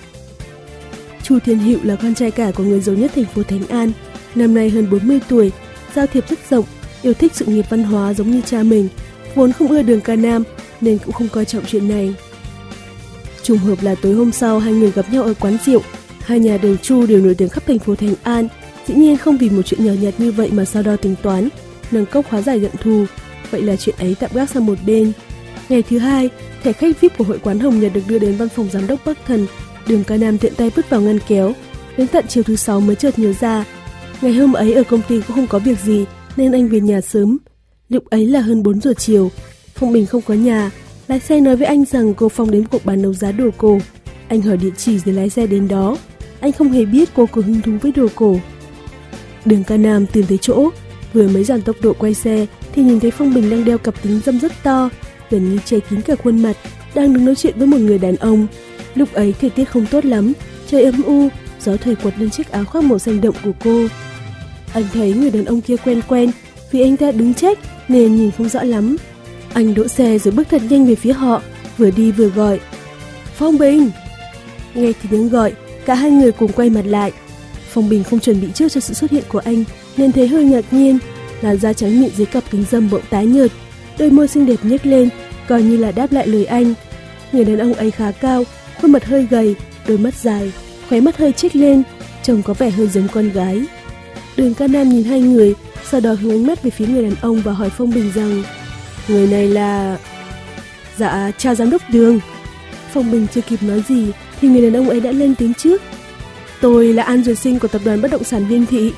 Chu Thiên Hiệu là con trai cả của người giàu nhất thành phố Thánh An, năm nay hơn bốn mươi tuổi, giao thiệp rất rộng, yêu thích sự nghiệp văn hóa giống như cha mình, vốn không ưa Đường Ca Nam nên cũng không coi trọng chuyện này. Trùng hợp là tối hôm sau hai người gặp nhau ở quán rượu, hai nhà Đường Chu đều nổi tiếng khắp thành phố Thánh An, dĩ nhiên không vì một chuyện nhỏ nhặt như vậy mà so đo tính toán, nâng cốc hóa giải giận thù, vậy là chuyện ấy tạm gác sang một bên. Ngày thứ hai, thẻ khách vê i pê của hội quán Hồng Nhật được đưa đến văn phòng giám đốc Bắc Thần. Đường Ca Nam tiện tay vứt vào ngăn kéo. Đến tận chiều thứ sáu mới chợt nhớ ra. Ngày hôm ấy ở công ty cũng không có việc gì nên anh về nhà sớm. Lúc ấy là hơn bốn giờ chiều. Phong Bình không có nhà. Lái xe nói với anh rằng cô Phong đến cuộc bán đấu giá đồ cổ. Anh hỏi địa chỉ rồi lái xe đến đó. Anh không hề biết cô có hứng thú với đồ cổ. Đường Ca Nam tìm thấy chỗ. Vừa mới giảm tốc độ quay xe thì nhìn thấy Phong Bình đang đeo cặp kính râm rất to, gần như che kín cả khuôn mặt, đang đứng nói chuyện với một người đàn ông. Lúc ấy thời tiết không tốt lắm, trời âm u, gió thổi quật lên chiếc áo khoác màu xanh đậm của cô. Anh thấy người đàn ông kia quen quen, vì anh ta đứng chếch nên nhìn không rõ lắm. Anh đỗ xe rồi bước thật nhanh về phía họ, vừa đi vừa gọi: Phong Bình! Nghe thì tiếng gọi, cả hai người cùng quay mặt lại. Phong Bình không chuẩn bị trước cho sự xuất hiện của anh nên thấy hơi ngạc nhiên. Làn da trắng mịn dưới cặp kính râm bỗng tái nhợt, đôi môi xinh đẹp nhếch lên, coi như là đáp lại lời anh. Người đàn ông ấy khá cao, khuôn mặt hơi gầy, đôi mắt dài, khóe mắt hơi chếch lên, trông có vẻ hơi giống con gái. Đường Ca Nam nhìn hai người, sau đó hướng ánh mắt về phía người đàn ông và hỏi Phong Bình rằng: Người này là... Dạ, chào giám đốc Đường. Phong Bình chưa kịp nói gì thì người đàn ông ấy đã lên tiếng trước: Tôi là An Duyệt Sinh của tập đoàn bất động sản Viên Thị.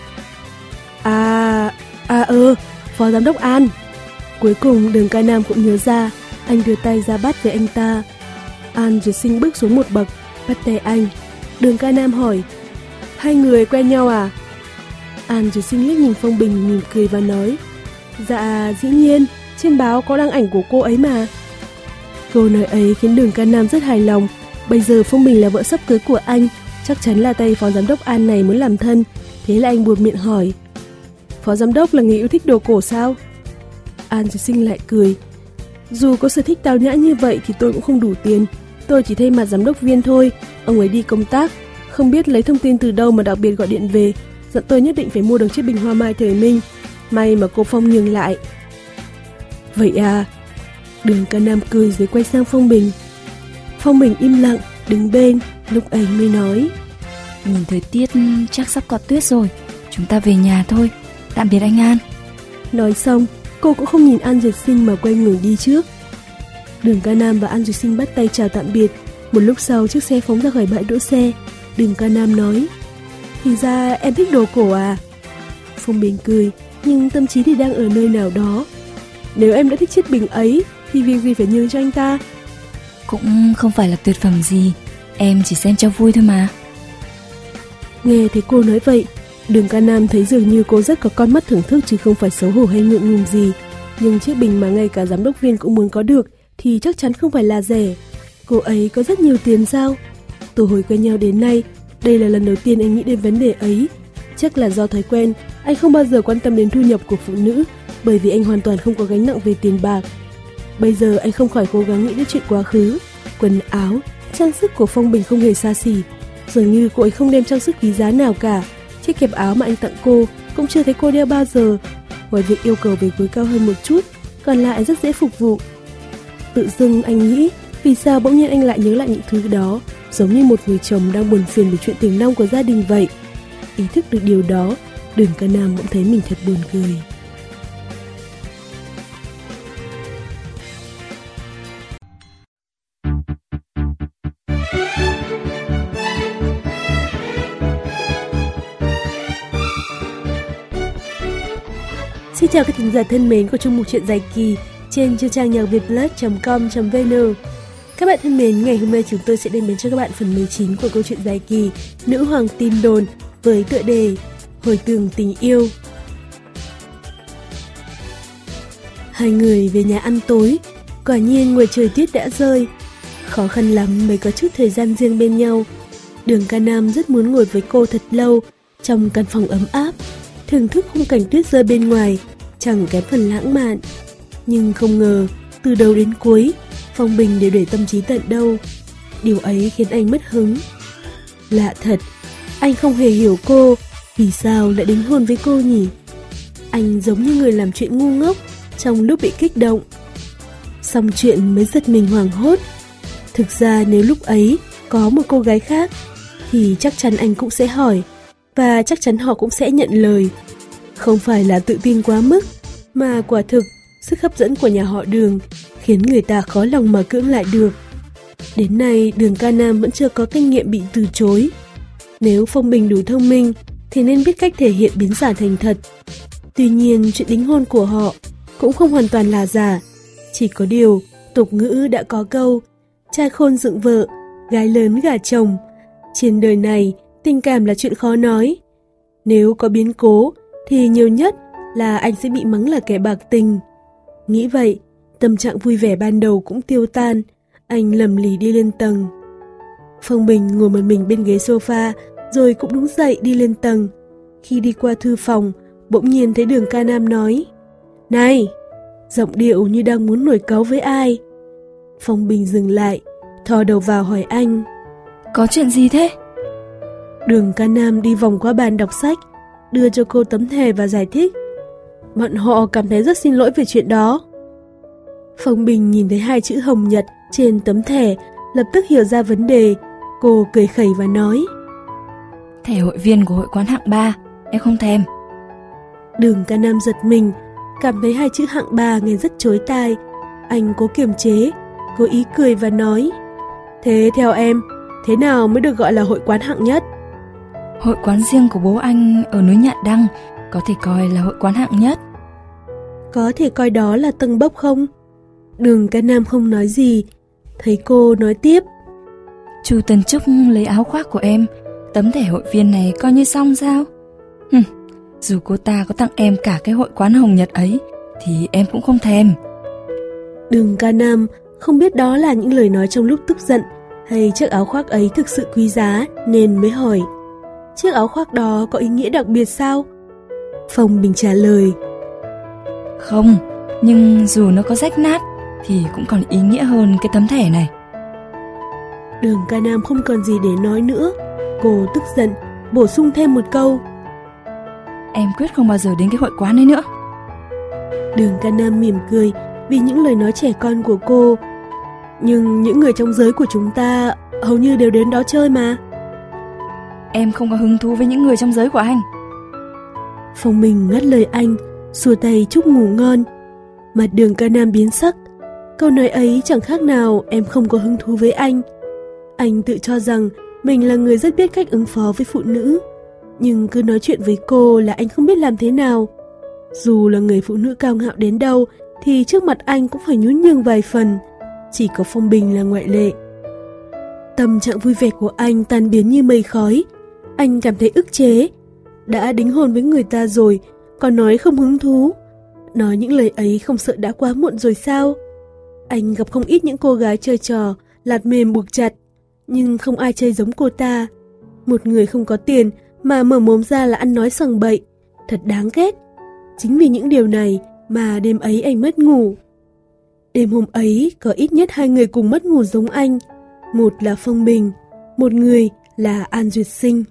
À, à ơ, phó giám đốc An. Cuối cùng Đường Ca Nam cũng nhớ ra, anh đưa tay ra bắt với anh ta. An Duyệt Sinh bước xuống một bậc, bắt tay anh. Đường Ca Nam hỏi: Hai người quen nhau à? An Duyệt Sinh liếc nhìn Phong Bình mỉm cười và nói: Dạ, dĩ nhiên, trên báo có đăng ảnh của cô ấy mà. Câu nói ấy khiến Đường Ca Nam rất hài lòng. Bây giờ Phong Bình là vợ sắp cưới của anh, chắc chắn là tay phó giám đốc An này muốn làm thân. Thế là anh buột miệng hỏi: Phó giám đốc là người yêu thích đồ cổ sao? An Duyệt Sinh lại cười: Dù có sở thích tao nhã như vậy thì tôi cũng không đủ tiền. Tôi chỉ thay mặt giám đốc Viên thôi. Ông ấy đi công tác, không biết lấy thông tin từ đâu mà đặc biệt gọi điện về, dặn tôi nhất định phải mua được chiếc bình hoa mai thời Minh. May mà cô Phong nhường lại. Vậy à? Đường Ca Nam cười rồi quay sang Phong Bình. Phong Bình im lặng, đứng bên, lúc ấy mới nói: Nhìn thời tiết chắc sắp có tuyết rồi, chúng ta về nhà thôi. Tạm biệt anh An. Nói xong, cô cũng không nhìn An Duyệt Sinh mà quay người đi trước. Đường Ca Nam và An Duyệt Sinh bắt tay chào tạm biệt. Một lúc sau chiếc xe phóng ra khỏi bãi đỗ xe. Đường Ca Nam nói: Thì ra em thích đồ cổ à? Phong Bình cười, nhưng tâm trí thì đang ở nơi nào đó. Nếu em đã thích chiếc bình ấy thì việc gì phải nhường cho anh ta? Cũng không phải là tuyệt phẩm gì, em chỉ xem cho vui thôi mà. Nghe thấy cô nói vậy, Đường Ca Nam thấy dường như cô rất có con mắt thưởng thức chứ không phải xấu hổ hay ngượng ngùng gì. Nhưng chiếc bình mà ngay cả giám đốc Viên cũng muốn có được thì chắc chắn không phải là rẻ. Cô ấy có rất nhiều tiền sao? Từ hồi quen nhau đến nay, đây là lần đầu tiên anh nghĩ đến vấn đề ấy. Chắc là do thói quen, anh không bao giờ quan tâm đến thu nhập của phụ nữ, bởi vì anh hoàn toàn không có gánh nặng về tiền bạc. Bây giờ anh không khỏi cố gắng nghĩ đến chuyện quá khứ. Quần áo, trang sức của Phong Bình không hề xa xỉ. Dường như cô ấy không đem trang sức quý giá nào cả. Chiếc kẹp áo mà anh tặng cô cũng chưa thấy cô đeo bao giờ. Ngoài việc yêu cầu về cuối cao hơn một chút, còn lại rất dễ phục vụ. Tự dưng anh nghĩ, vì sao bỗng nhiên anh lại nhớ lại những thứ đó, giống như một người chồng đang buồn phiền về chuyện tiền nong của gia đình vậy. Ý thức được điều đó, Đường Ca Nam cũng thấy mình thật buồn cười. Xin chào các thính giả thân mến của chuyên mục Chuyện Dài Kỳ trên chuyên trang nhạc việt plus chấm com chấm vn. Các bạn thân mến, ngày hôm nay chúng tôi sẽ đem đến cho các bạn phần mười chín của câu chuyện dài kỳ Nữ Hoàng Tin Đồn với tựa đề Hồi tưởng tình yêu. Hai người về nhà ăn tối, quả nhiên ngoài trời tuyết đã rơi. Khó khăn lắm mới có chút thời gian riêng bên nhau. Đường Ca Nam rất muốn ngồi với cô thật lâu trong căn phòng ấm áp, thưởng thức khung cảnh tuyết rơi bên ngoài, chẳng kém phần lãng mạn. Nhưng không ngờ, từ đầu đến cuối, Phong Bình đều để tâm trí tận đâu. Điều ấy khiến anh mất hứng. Lạ thật, anh không hề hiểu cô, vì sao lại đính hôn với cô nhỉ? Anh giống như người làm chuyện ngu ngốc trong lúc bị kích động. Xong chuyện mới giật mình hoảng hốt. Thực ra nếu lúc ấy có một cô gái khác, thì chắc chắn anh cũng sẽ hỏi, và chắc chắn họ cũng sẽ nhận lời. Không phải là tự tin quá mức, mà quả thực sức hấp dẫn của nhà họ Đường khiến người ta khó lòng mà cưỡng lại được. Đến nay Đường Ca Nam vẫn chưa có kinh nghiệm bị từ chối. Nếu Phong Bình đủ thông minh thì nên biết cách thể hiện biến giả thành thật. Tuy nhiên chuyện đính hôn của họ cũng không hoàn toàn là giả. Chỉ có điều tục ngữ đã có câu trai khôn dựng vợ, gái lớn gả chồng. Trên đời này tình cảm là chuyện khó nói. Nếu có biến cố thì nhiều nhất là anh sẽ bị mắng là kẻ bạc tình. Nghĩ vậy, tâm trạng vui vẻ ban đầu cũng tiêu tan. Anh lầm lì đi lên tầng. Phong Bình ngồi một mình bên ghế sofa, rồi cũng đứng dậy đi lên tầng. Khi đi qua thư phòng, bỗng nhiên thấy Đường Ca Nam nói: "Này!" Giọng điệu như đang muốn nổi cáu với ai. Phong Bình dừng lại, thò đầu vào hỏi anh: "Có chuyện gì thế?" Đường Ca Nam đi vòng qua bàn đọc sách, đưa cho cô tấm thẻ và giải thích: "Bọn họ cảm thấy rất xin lỗi về chuyện đó." Phong Bình nhìn thấy hai chữ Hồng Nhật trên tấm thẻ, lập tức hiểu ra vấn đề. Cô cười khẩy và nói: "Thẻ hội viên của hội quán hạng ba, em không thèm." Đường Ca Nam giật mình, cảm thấy hai chữ hạng ba nghe rất chói tai. Anh cố kiềm chế, cố ý cười và nói: "Thế theo em, thế nào mới được gọi là hội quán hạng nhất?" "Hội quán riêng của bố anh ở núi Nhạn Đăng có thể coi là hội quán hạng nhất." "Có thể coi đó là tầng bốc không?" Đường Ca Nam không nói gì. Thấy cô nói tiếp: "Chu Tần Trúc lấy áo khoác của em, tấm thẻ hội viên này coi như xong sao? Hừm, dù cô ta có tặng em cả cái hội quán Hồng Nhật ấy thì em cũng không thèm." Đường Ca Nam không biết đó là những lời nói trong lúc tức giận hay chiếc áo khoác ấy thực sự quý giá nên mới hỏi: "Chiếc áo khoác đó có ý nghĩa đặc biệt sao?" Phong Bình trả lời: "Không, nhưng dù nó có rách nát thì cũng còn ý nghĩa hơn cái tấm thẻ này." Đường Ca Nam không còn gì để nói nữa. Cô tức giận bổ sung thêm một câu: "Em quyết không bao giờ đến cái hội quán ấy nữa." Đường Ca Nam mỉm cười vì những lời nói trẻ con của cô. "Nhưng những người trong giới của chúng ta hầu như đều đến đó chơi mà." "Em không có hứng thú với những người trong giới của anh." Phong Bình ngắt lời anh, xua tay chúc ngủ ngon. Mặt Đường Ca Nam biến sắc. Câu nói ấy chẳng khác nào em không có hứng thú với anh. Anh tự cho rằng mình là người rất biết cách ứng phó với phụ nữ, nhưng cứ nói chuyện với cô là anh không biết làm thế nào. Dù là người phụ nữ cao ngạo đến đâu thì trước mặt anh cũng phải nhún nhường vài phần. Chỉ có Phong Bình là ngoại lệ. Tâm trạng vui vẻ của anh tan biến như mây khói. Anh cảm thấy ức chế. Đã đính hôn với người ta rồi, còn nói không hứng thú. Nói những lời ấy không sợ đã quá muộn rồi sao? Anh gặp không ít những cô gái chơi trò lạt mềm buộc chặt, nhưng không ai chơi giống cô ta. Một người không có tiền mà mở mồm ra là ăn nói sằng bậy, thật đáng ghét. Chính vì những điều này mà đêm ấy anh mất ngủ. Đêm hôm ấy có ít nhất hai người cùng mất ngủ giống anh. Một là Phong Bình, một người là An Duyệt Sinh.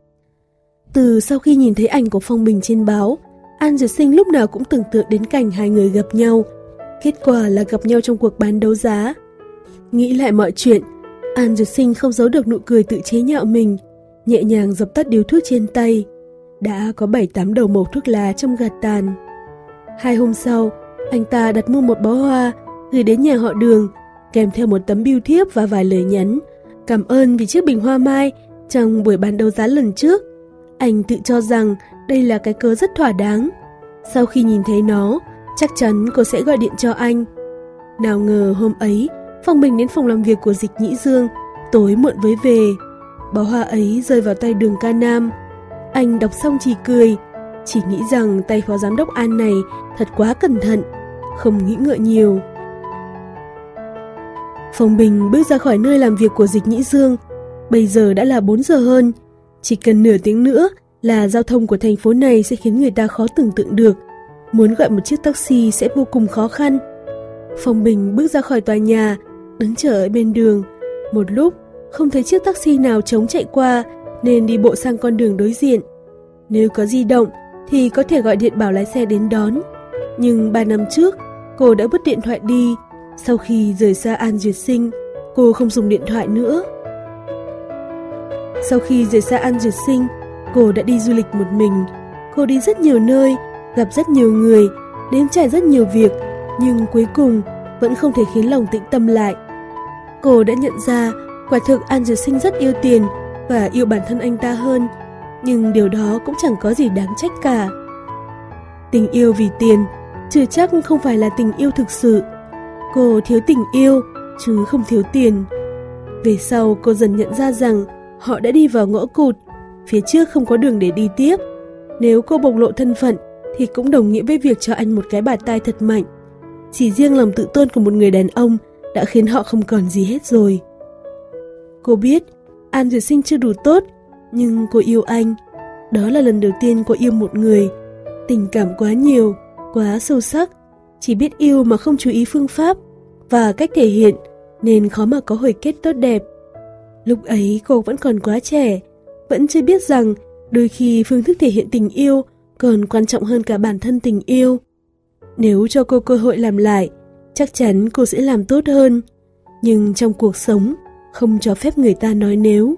Từ sau khi nhìn thấy ảnh của Phong Bình trên báo, An Duyệt Sinh lúc nào cũng tưởng tượng đến cảnh hai người gặp nhau. Kết quả là gặp nhau trong cuộc bán đấu giá. Nghĩ lại mọi chuyện, An Duyệt Sinh không giấu được nụ cười tự chế nhạo mình, nhẹ nhàng dập tắt điếu thuốc trên tay. Đã có bảy tám đầu mẩu thuốc lá trong gạt tàn. Hai hôm sau, anh ta đặt mua một bó hoa, gửi đến nhà họ Đường, kèm theo một tấm bưu thiếp và vài lời nhắn cảm ơn vì chiếc bình hoa mai trong buổi bán đấu giá lần trước. Anh tự cho rằng đây là cái cớ rất thỏa đáng. Sau khi nhìn thấy nó, chắc chắn cô sẽ gọi điện cho anh. Nào ngờ hôm ấy, Phong Bình đến phòng làm việc của Dịch Nhĩ Dương, tối muộn mới về. Bó hoa ấy rơi vào tay Đường Ca Nam. Anh đọc xong chỉ cười, chỉ nghĩ rằng tay phó giám đốc An này thật quá cẩn thận, không nghĩ ngợi nhiều. Phong Bình bước ra khỏi nơi làm việc của Dịch Nhĩ Dương. Bây giờ đã là bốn giờ hơn, chỉ cần nửa tiếng nữa là giao thông của thành phố này sẽ khiến người ta khó tưởng tượng được. Muốn gọi một chiếc taxi sẽ vô cùng khó khăn. Phong Bình bước ra khỏi tòa nhà, đứng chờ ở bên đường. Một lúc, không thấy chiếc taxi nào trống chạy qua, nên đi bộ sang con đường đối diện. Nếu có di động, thì có thể gọi điện bảo lái xe đến đón. Nhưng ba năm trước, cô đã vứt điện thoại đi. Sau khi rời xa An Duyệt Sinh, cô không dùng điện thoại nữa. Sau khi rời xa An Duyệt Sinh, cô đã đi du lịch một mình. Cô đi rất nhiều nơi, gặp rất nhiều người, nếm trải rất nhiều việc, nhưng cuối cùng vẫn không thể khiến lòng tĩnh tâm lại. Cô đã nhận ra quả thực An Duyệt Sinh rất yêu tiền và yêu bản thân anh ta hơn, nhưng điều đó cũng chẳng có gì đáng trách cả. Tình yêu vì tiền chưa chắc không phải là tình yêu thực sự. Cô thiếu tình yêu chứ không thiếu tiền. Về sau cô dần nhận ra rằng họ đã đi vào ngõ cụt, phía trước không có đường để đi tiếp. Nếu cô bộc lộ thân phận thì cũng đồng nghĩa với việc cho anh một cái bạt tai thật mạnh. Chỉ riêng lòng tự tôn của một người đàn ông đã khiến họ không còn gì hết rồi. Cô biết An Duyệt Sinh chưa đủ tốt, nhưng cô yêu anh. Đó là lần đầu tiên cô yêu một người. Tình cảm quá nhiều, quá sâu sắc, chỉ biết yêu mà không chú ý phương pháp và cách thể hiện, nên khó mà có hồi kết tốt đẹp. Lúc ấy cô vẫn còn quá trẻ, vẫn chưa biết rằng đôi khi phương thức thể hiện tình yêu còn quan trọng hơn cả bản thân tình yêu. Nếu cho cô cơ hội làm lại, chắc chắn cô sẽ làm tốt hơn. Nhưng trong cuộc sống, không cho phép người ta nói nếu.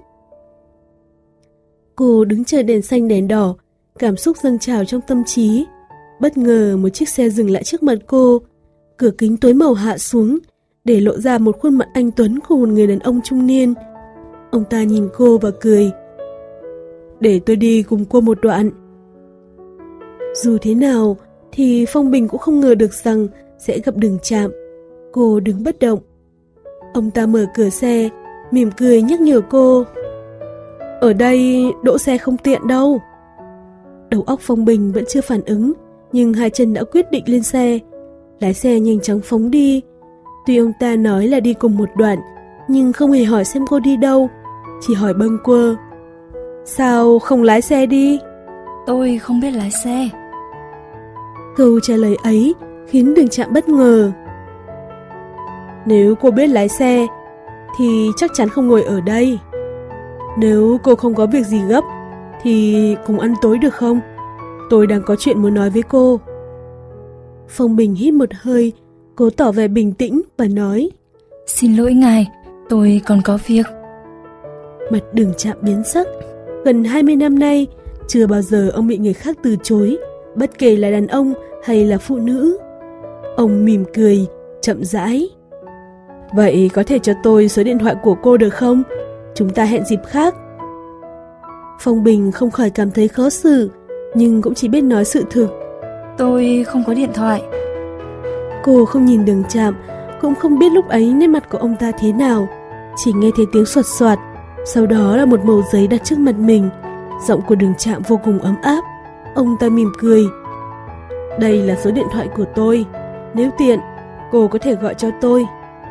Cô đứng chờ đèn xanh đèn đỏ, cảm xúc dâng trào trong tâm trí. Bất ngờ một chiếc xe dừng lại trước mặt cô. Cửa kính tối màu hạ xuống, để lộ ra một khuôn mặt anh tuấn của một người đàn ông trung niên. Ông ta nhìn cô và cười. Để tôi đi cùng cô một đoạn. Dù thế nào thì Phong Bình cũng không ngờ được rằng sẽ gặp Đường Trạm. Cô đứng bất động. Ông ta mở cửa xe, mỉm cười nhắc nhở cô. Ở đây đỗ xe không tiện đâu. Đầu óc Phong Bình vẫn chưa phản ứng, nhưng hai chân đã quyết định lên xe. Lái xe nhanh chóng phóng đi. Tuy ông ta nói là đi cùng một đoạn, nhưng không hề hỏi xem cô đi đâu, chỉ hỏi bâng quơ. Sao không lái xe đi? Tôi không biết lái xe. Câu trả lời ấy khiến Đường Trạm bất ngờ. Nếu cô biết lái xe thì chắc chắn không ngồi ở đây. Nếu cô không có việc gì gấp thì cùng ăn tối được không? Tôi đang có chuyện muốn nói với cô. Phong Bình hít một hơi, cố tỏ vẻ bình tĩnh và nói. Xin lỗi ngài, tôi còn có việc. Mặt Đường Trạm biến sắc. Gần hai mươi năm nay, chưa bao giờ ông bị người khác từ chối, bất kể là đàn ông hay là phụ nữ. Ông mỉm cười, chậm rãi. Vậy có thể cho tôi số điện thoại của cô được không? Chúng ta hẹn dịp khác. Phong Bình không khỏi cảm thấy khó xử, nhưng cũng chỉ biết nói sự thực. Tôi không có điện thoại. Cô không nhìn Đường Trạm, cũng không biết lúc ấy nét mặt của ông ta thế nào. Chỉ nghe thấy tiếng xoạt xoạt, sau đó là một mẩu giấy đặt trước mặt mình. Giọng của Đường Trạm vô cùng ấm áp. Ông ta mỉm cười. Đây là số điện thoại của tôi. Nếu tiện, cô có thể gọi cho tôi.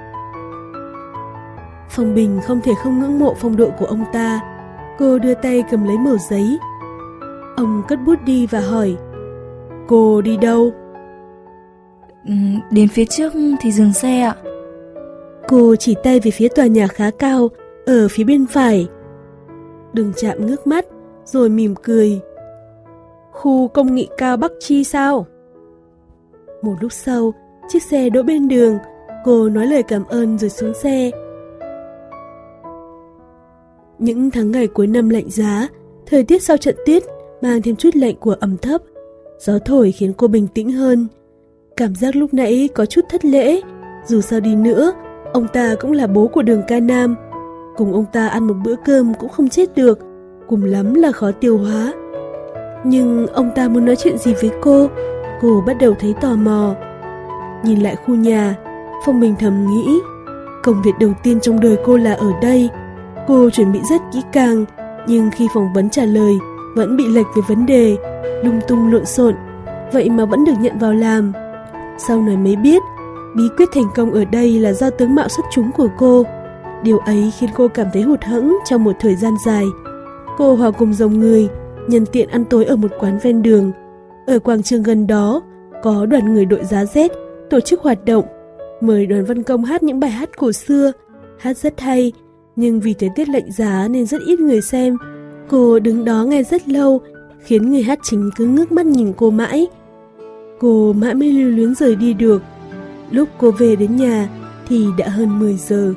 Phong Bình không thể không ngưỡng mộ phong độ của ông ta. Cô đưa tay cầm lấy mẩu giấy. Ông cất bút đi và hỏi. Cô đi đâu? Ừ, đến phía trước thì dừng xe ạ. Cô chỉ tay về phía tòa nhà khá cao ở phía bên phải. Đường Trạm ngước mắt rồi mỉm cười. Khu công nghệ cao Bắc Chi sao? Một lúc sau, chiếc xe đỗ bên đường. Cô nói lời cảm ơn rồi xuống xe. Những tháng ngày cuối năm lạnh giá, thời tiết sau trận tuyết mang thêm chút lạnh của ẩm thấp. Gió thổi khiến cô bình tĩnh hơn. Cảm giác lúc nãy có chút thất lễ. Dù sao đi nữa, ông ta cũng là bố của Đường Ca Nam. Cùng ông ta ăn một bữa cơm cũng không chết được, cùng lắm là khó tiêu hóa. Nhưng ông ta muốn nói chuyện gì với cô? Cô bắt đầu thấy tò mò. Nhìn lại khu nhà, Phong Bình thầm nghĩ, công việc đầu tiên trong đời cô là ở đây. Cô chuẩn bị rất kỹ càng, nhưng khi phỏng vấn trả lời vẫn bị lệch về vấn đề, lung tung lộn xộn, vậy mà vẫn được nhận vào làm. Sau này mới biết, bí quyết thành công ở đây là do tướng mạo xuất chúng của cô. Điều ấy khiến cô cảm thấy hụt hẫng trong một thời gian dài. Cô hòa cùng dòng người, nhân tiện ăn tối ở một quán ven đường. Ở quảng trường gần đó, có đoàn người đội Giá Rét tổ chức hoạt động, mời Đoàn Văn Công hát những bài hát cổ xưa. Hát rất hay, nhưng vì thời tiết lạnh giá nên rất ít người xem. Cô đứng đó nghe rất lâu, khiến người hát chính cứ ngước mắt nhìn cô mãi. Cô mãi mới lưu luyến rời đi được. Lúc cô về đến nhà thì đã hơn mười giờ.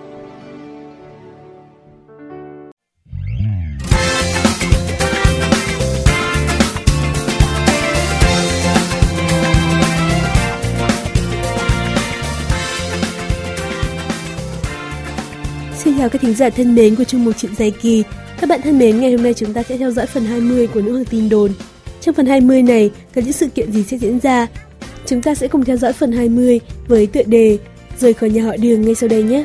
Xin chào các thính giả thân mến của chương mục Chuyện Dài Kỳ. Các bạn thân mến, ngày hôm nay chúng ta sẽ theo dõi phần hai mươi của Nữ Hoàng Tin Đồn. Trong phần hai mươi này, có những sự kiện gì sẽ diễn ra? Chúng ta sẽ cùng theo dõi phần hai mươi với tựa đề Rời khỏi nhà họ Đường ngay sau đây nhé.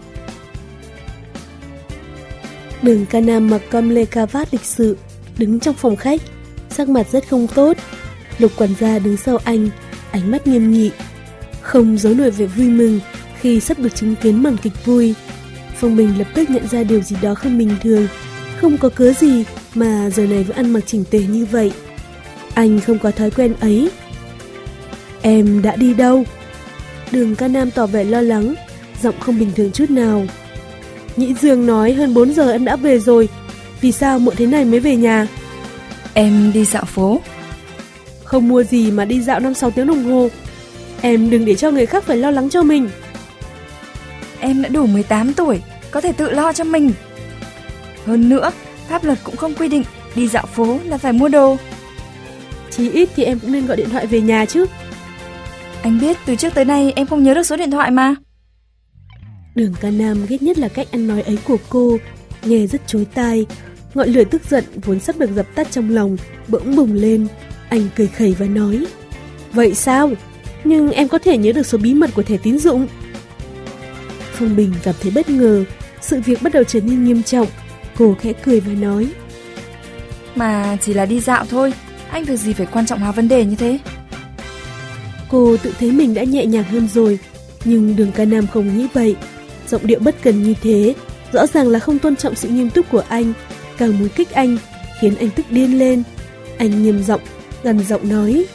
Đường Ca Nam mặc com lê cravat lịch sự, đứng trong phòng khách, sắc mặt rất không tốt. Lục quản gia đứng sau anh, ánh mắt nghiêm nghị, không giấu nổi vẻ vui mừng khi sắp được chứng kiến màn kịch vui. Phong Bình lập tức nhận ra điều gì đó không bình thường, không có cớ gì mà giờ này vẫn ăn mặc chỉnh tề như vậy. Anh không có thói quen ấy. Em đã đi đâu? Đường Ca Nam tỏ vẻ lo lắng, giọng không bình thường chút nào. Nhĩ Dương nói hơn bốn giờ em đã về rồi, vì sao muộn thế này mới về nhà? Em đi dạo phố. Không mua gì mà đi dạo năm sáu tiếng đồng hồ. Em đừng để cho người khác phải lo lắng cho mình. Em đã đủ mười tám tuổi, có thể tự lo cho mình. Hơn nữa, pháp luật cũng không quy định đi dạo phố là phải mua đồ. Chí ít thì em cũng nên gọi điện thoại về nhà chứ. Anh biết từ trước tới nay em không nhớ được số điện thoại mà. Đường Ca Nam ghét nhất là cách ăn nói ấy của cô, nghe rất chối tai. Ngọn lửa tức giận vốn sắp được dập tắt trong lòng bỗng bùng lên. Anh cười khẩy và nói, vậy sao? Nhưng em có thể nhớ được số bí mật của thẻ tín dụng. Phong Bình cảm thấy bất ngờ, sự việc bắt đầu trở nên nghiêm trọng. Cô khẽ cười và nói, mà chỉ là đi dạo thôi, anh việc gì phải quan trọng hóa vấn đề như thế? Cô tự thấy mình đã nhẹ nhàng hơn rồi, nhưng Đường Ca Nam không nghĩ vậy. Giọng điệu bất cần như thế, rõ ràng là không tôn trọng sự nghiêm túc của anh, càng muốn kích anh, khiến anh tức điên lên. Anh nghiêm giọng, gằn giọng nói,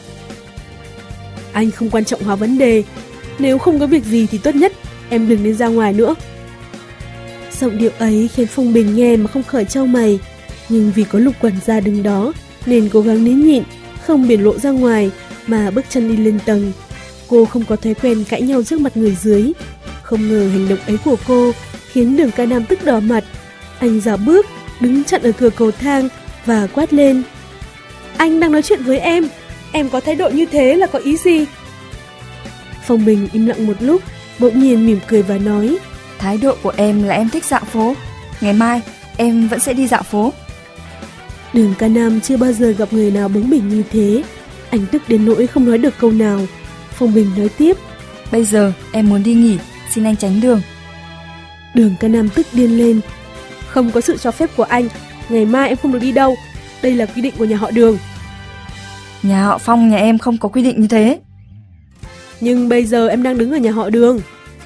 anh không quan trọng hóa vấn đề, nếu không có việc gì thì tốt nhất em đừng nên ra ngoài nữa. Giọng điệu ấy khiến Phong Bình nghe mà không khỏi chau mày, nhưng vì có Lục quản gia đứng đó nên cố gắng nín nhịn, không biểu lộ ra ngoài mà bước chân đi lên tầng. Cô không có thói quen cãi nhau trước mặt người dưới. Không ngờ hành động ấy của cô khiến Đường Ca Nam tức đỏ mặt. Anh dạo bước, đứng chặn ở cửa cầu thang và quát lên, anh đang nói chuyện với em, em có thái độ như thế là có ý gì? Phong Bình im lặng một lúc, bỗng nhiên mỉm cười và nói, thái độ của em là em thích dạo phố, ngày mai em vẫn sẽ đi dạo phố. Đường Ca Nam chưa bao giờ gặp người nào bướng bỉnh như thế. Anh tức đến nỗi không nói được câu nào. Phong Bình nói tiếp, bây giờ em muốn đi nghỉ, xin anh tránh đường. Đường Ca Nam tức điên lên, không có sự cho phép của anh, ngày mai em không được đi đâu, đây là quy định của nhà họ Đường. Nhà họ Phong nhà em không có quy định như thế. Nhưng bây giờ em đang đứng ở nhà họ Đường.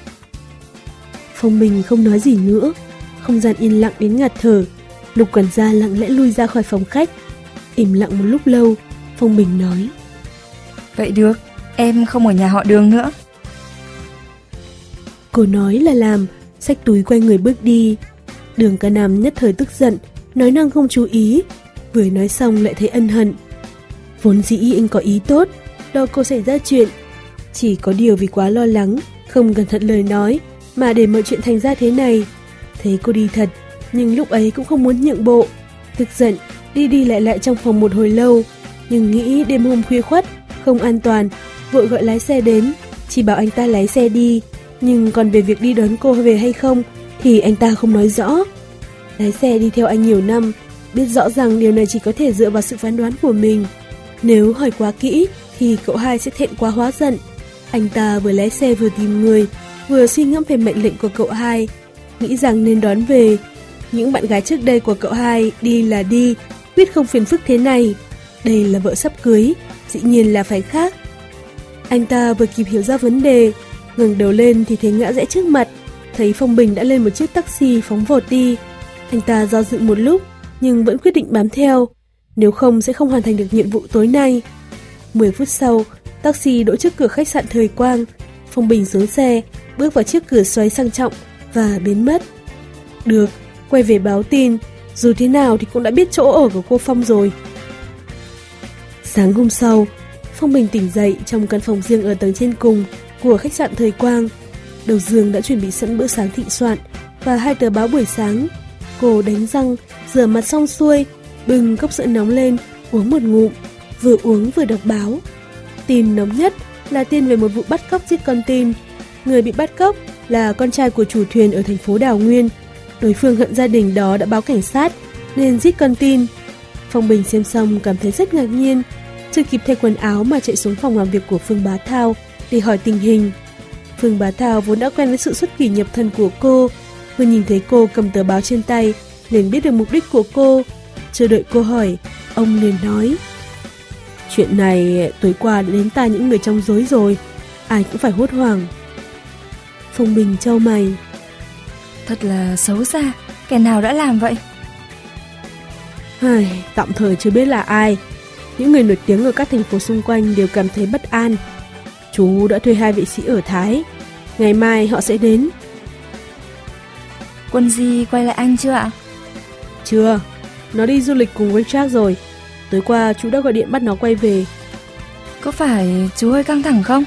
Phong Bình không nói gì nữa. Không gian yên lặng đến ngạt thở. Lục quản gia lặng lẽ lui ra khỏi phòng khách. Im lặng một lúc lâu, Phong Bình nói, vậy được, em không ở nhà họ Đường nữa. Cô nói là làm, xách túi quay người bước đi. Đường Ca Nam nhất thời tức giận, nói năng không chú ý. Vừa nói xong lại thấy ân hận. Vốn dĩ anh có ý tốt, lo cô xảy ra chuyện. Chỉ có điều vì quá lo lắng, không cẩn thận lời nói, mà để mọi chuyện thành ra thế này. Thấy cô đi thật, nhưng lúc ấy cũng không muốn nhượng bộ. Tức giận, đi đi lại lại trong phòng một hồi lâu. Nhưng nghĩ đêm hôm khuya khoắt, không an toàn, vội gọi lái xe đến. Chỉ bảo anh ta lái xe đi, nhưng còn về việc đi đón cô về hay không thì anh ta không nói rõ. Lái xe đi theo anh nhiều năm, biết rõ rằng điều này chỉ có thể dựa vào sự phán đoán của mình. Nếu hỏi quá kỹ thì cậu hai sẽ thẹn quá hóa giận. Anh ta vừa lái xe vừa tìm người, vừa suy ngẫm về mệnh lệnh của cậu hai, nghĩ rằng nên đón về. Những bạn gái trước đây của cậu hai đi là đi, quyết không phiền phức thế này. Đây là vợ sắp cưới, dĩ nhiên là phải khác. Anh ta vừa kịp hiểu ra vấn đề, ngẩng đầu lên thì thấy ngã rẽ trước mặt, thấy Phong Bình đã lên một chiếc taxi phóng vọt đi. Anh ta do dự một lúc, nhưng vẫn quyết định bám theo, nếu không sẽ không hoàn thành được nhiệm vụ tối nay. Mười phút sau, taxi đỗ trước cửa khách sạn Thời Quang. Phong Bình xuống xe, bước vào chiếc cửa xoáy sang trọng và biến mất. Được, quay về báo tin, dù thế nào thì cũng đã biết chỗ ở của cô Phong rồi. Sáng hôm sau, Phong Bình tỉnh dậy trong căn phòng riêng ở tầng trên cùng của khách sạn Thời Quang. Đầu giường đã chuẩn bị sẵn bữa sáng thịnh soạn và hai tờ báo buổi sáng. Cô đánh răng, rửa mặt xong xuôi, bưng cốc sữa nóng lên, uống một ngụm, vừa uống vừa đọc báo. Tin nóng nhất là tin về một vụ bắt cóc giết con tin. Người bị bắt cóc là con trai của chủ thuyền ở thành phố Đào Nguyên. Đối phương hận gia đình đó đã báo cảnh sát nên giết con tin. Phong Bình xem xong cảm thấy rất ngạc nhiên, chưa kịp thay quần áo mà chạy xuống phòng làm việc của Phương Bá Thao để hỏi tình hình. Phương Bá Thao vốn đã quen với sự xuất quỷ nhập thần của cô, vừa nhìn thấy cô cầm tờ báo trên tay liền biết được mục đích của cô. Chờ đợi cô hỏi, ông liền nói: chuyện này tối qua đã đến tai những người trong giới rồi, ai cũng phải hốt hoảng. Phong Bình chau mày: thật là xấu xa, kẻ nào đã làm vậy? Ai, tạm thời chưa biết là ai. Những người nổi tiếng ở các thành phố xung quanh đều cảm thấy bất an. Chú đã thuê hai vệ sĩ ở Thái, ngày mai họ sẽ đến. Quân Di quay lại Anh chưa ạ? Chưa, nó đi du lịch cùng Richard rồi. Tối qua chú đã gọi điện bắt nó quay về. Có phải chú hơi căng thẳng không?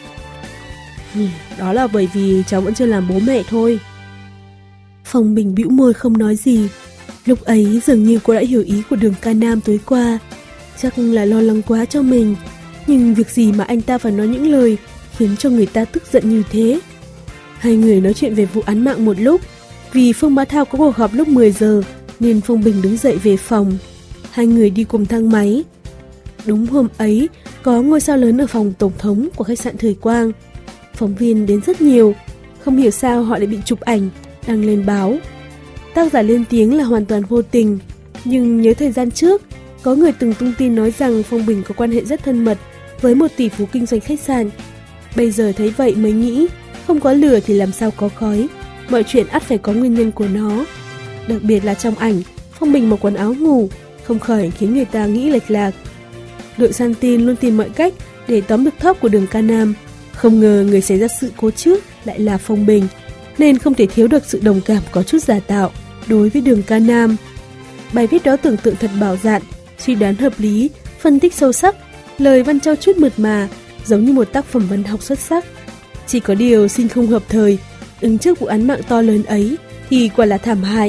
Ừ, đó là bởi vì cháu vẫn chưa làm bố mẹ thôi. Phong Bình bĩu môi không nói gì. Lúc ấy dường như cô đã hiểu ý của Đường Ca Nam tối qua. Chắc là lo lắng quá cho mình, nhưng việc gì mà anh ta phải nói những lời khiến cho người ta tức giận như thế. Hai người nói chuyện về vụ án mạng một lúc. Vì Phương Bá Thao có cuộc họp lúc mười giờ nên Phong Bình đứng dậy về phòng. Hai người đi cùng thang máy. Đúng hôm ấy có ngôi sao lớn ở phòng tổng thống của khách sạn Thời Quang. Phóng viên đến rất nhiều, không hiểu sao họ lại bị chụp ảnh đăng lên báo. Tác giả lên tiếng là hoàn toàn vô tình, nhưng nhớ thời gian trước có người từng tung tin nói rằng Phong Bình có quan hệ rất thân mật với một tỷ phú kinh doanh khách sạn. Bây giờ thấy vậy mới nghĩ, không có lửa thì làm sao có khói, mọi chuyện ắt phải có nguyên nhân của nó. Đặc biệt là trong ảnh, Phong Bình mặc quần áo ngủ, không khỏi khiến người ta nghĩ lệch lạc. Đội săn tin luôn tìm mọi cách để tóm được thóp của Đường Ca Nam. Không ngờ người xảy ra sự cố trước lại là Phong Bình, nên không thể thiếu được sự đồng cảm có chút giả tạo đối với Đường Ca Nam. Bài viết đó tưởng tượng thật bảo dạn, suy đoán hợp lý, phân tích sâu sắc, lời văn trau chuốt mượt mà, giống như một tác phẩm văn học xuất sắc. Chỉ có điều sinh không hợp thời, đứng trước vụ án mạng to lớn ấy thì quả là thảm hại.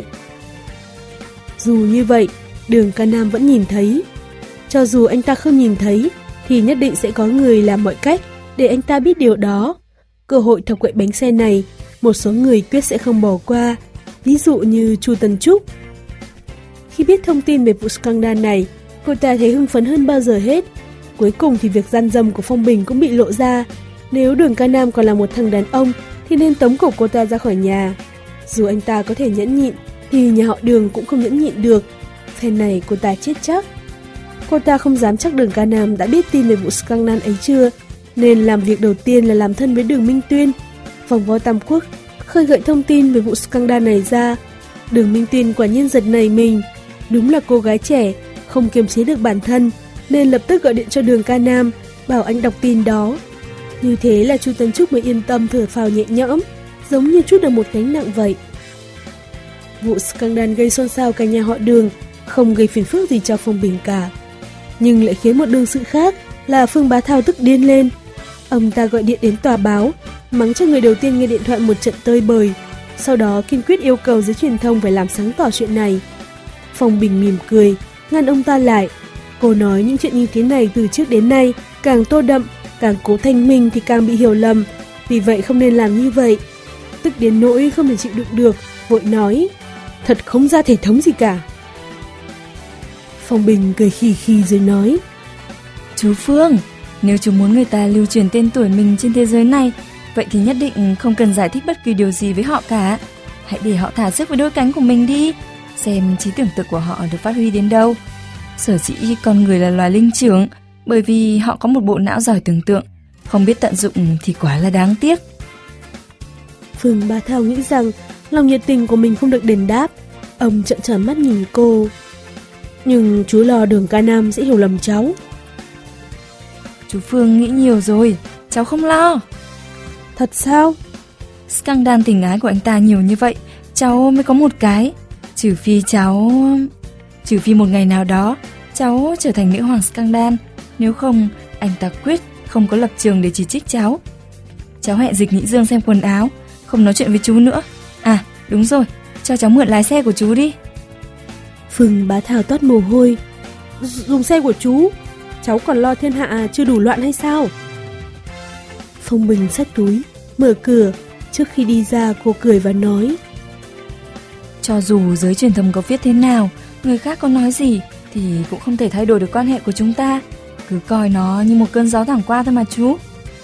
Dù như vậy, Đường Ca Nam vẫn nhìn thấy. Cho dù anh ta không nhìn thấy thì nhất định sẽ có người làm mọi cách để anh ta biết điều đó. Cơ hội thọc quậy bánh xe này, một số người quyết sẽ không bỏ qua, ví dụ như Chu Tần Trúc. Khi biết thông tin về vụ scandal này, cô ta thấy hưng phấn hơn bao giờ hết. Cuối cùng thì việc gian dâm của Phong Bình cũng bị lộ ra. Nếu Đường Ca Nam còn là một thằng đàn ông thì nên tống cổ cô ta ra khỏi nhà. Dù anh ta có thể nhẫn nhịn thì nhà họ Đường cũng không nhẫn nhịn được. Phen này cô ta chết chắc. Cô ta không dám chắc Đường Ca Nam đã biết tin về vụ scandal ấy chưa, nên làm việc đầu tiên là làm thân với Đường Minh Tuyên. Vòng vo Tam Quốc khơi gợi thông tin về vụ scandal này ra. Đường Minh Tuyên quả nhiên giật nảy mình. Đúng là cô gái trẻ, không kiềm chế được bản thân, nên lập tức gọi điện cho Đường Ca Nam, bảo anh đọc tin đó. Như thế là Chu Tấn Trúc mới yên tâm thở phào nhẹ nhõm, giống như chút được một gánh nặng vậy. Vụ scandal gây xôn xao cả nhà họ Đường, không gây phiền phức gì cho Phong Bình cả. Nhưng lại khiến một đương sự khác là Phương Bá Thao tức điên lên. Ông ta gọi điện đến tòa báo, mắng cho người đầu tiên nghe điện thoại một trận tơi bời, sau đó kiên quyết yêu cầu giới truyền thông phải làm sáng tỏ chuyện này. Phong Bình mỉm cười, ngăn ông ta lại. Cô nói những chuyện như thế này từ trước đến nay, càng tô đậm, càng cố thanh minh thì càng bị hiểu lầm, vì vậy không nên làm như vậy. Tức đến nỗi không thể chịu đựng được, vội nói: thật không ra thể thống gì cả. Phong Bình cười khì khì rồi nói: chú Phương, Nếu chú muốn người ta lưu truyền tên tuổi mình trên thế giới này, vậy thì nhất định không cần giải thích bất kỳ điều gì với họ cả. Hãy để họ thả sức với đôi cánh của mình đi, xem trí tưởng tượng của họ được phát huy đến đâu. Sở dĩ con người là loài linh trưởng, bởi vì họ có một bộ não giỏi tưởng tượng, không biết tận dụng thì quả là đáng tiếc. Phương Bá Thao nghĩ rằng lòng nhiệt tình của mình không được đền đáp. Ông trợn tròn mắt nhìn cô. Nhưng chú lo Đường Ca Nam sẽ hiểu lầm cháu. Chú Phương nghĩ nhiều rồi, cháu không lo. Thật sao? Scandal tình ái của anh ta nhiều như vậy, cháu mới có một cái. Trừ phi cháu... Trừ phi một ngày nào đó cháu trở thành nữ hoàng Scandal. Nếu không, anh ta quyết không có lập trường để chỉ trích cháu. Cháu hẹn Dịch Nhĩ Dương xem quần áo, không nói chuyện với chú nữa. À đúng rồi, cho cháu mượn lái xe của chú đi. Phương Bá Thao toát mồ hôi. Dùng xe của chú? Cháu còn lo thiên hạ chưa đủ loạn hay sao? Phong Bình xách túi, mở cửa. Trước khi đi ra cô cười và nói: Cho dù giới truyền thông có viết thế nào, người khác có nói gì, thì cũng không thể thay đổi được quan hệ của chúng ta. Cứ coi nó như một cơn gió thoảng qua thôi mà chú.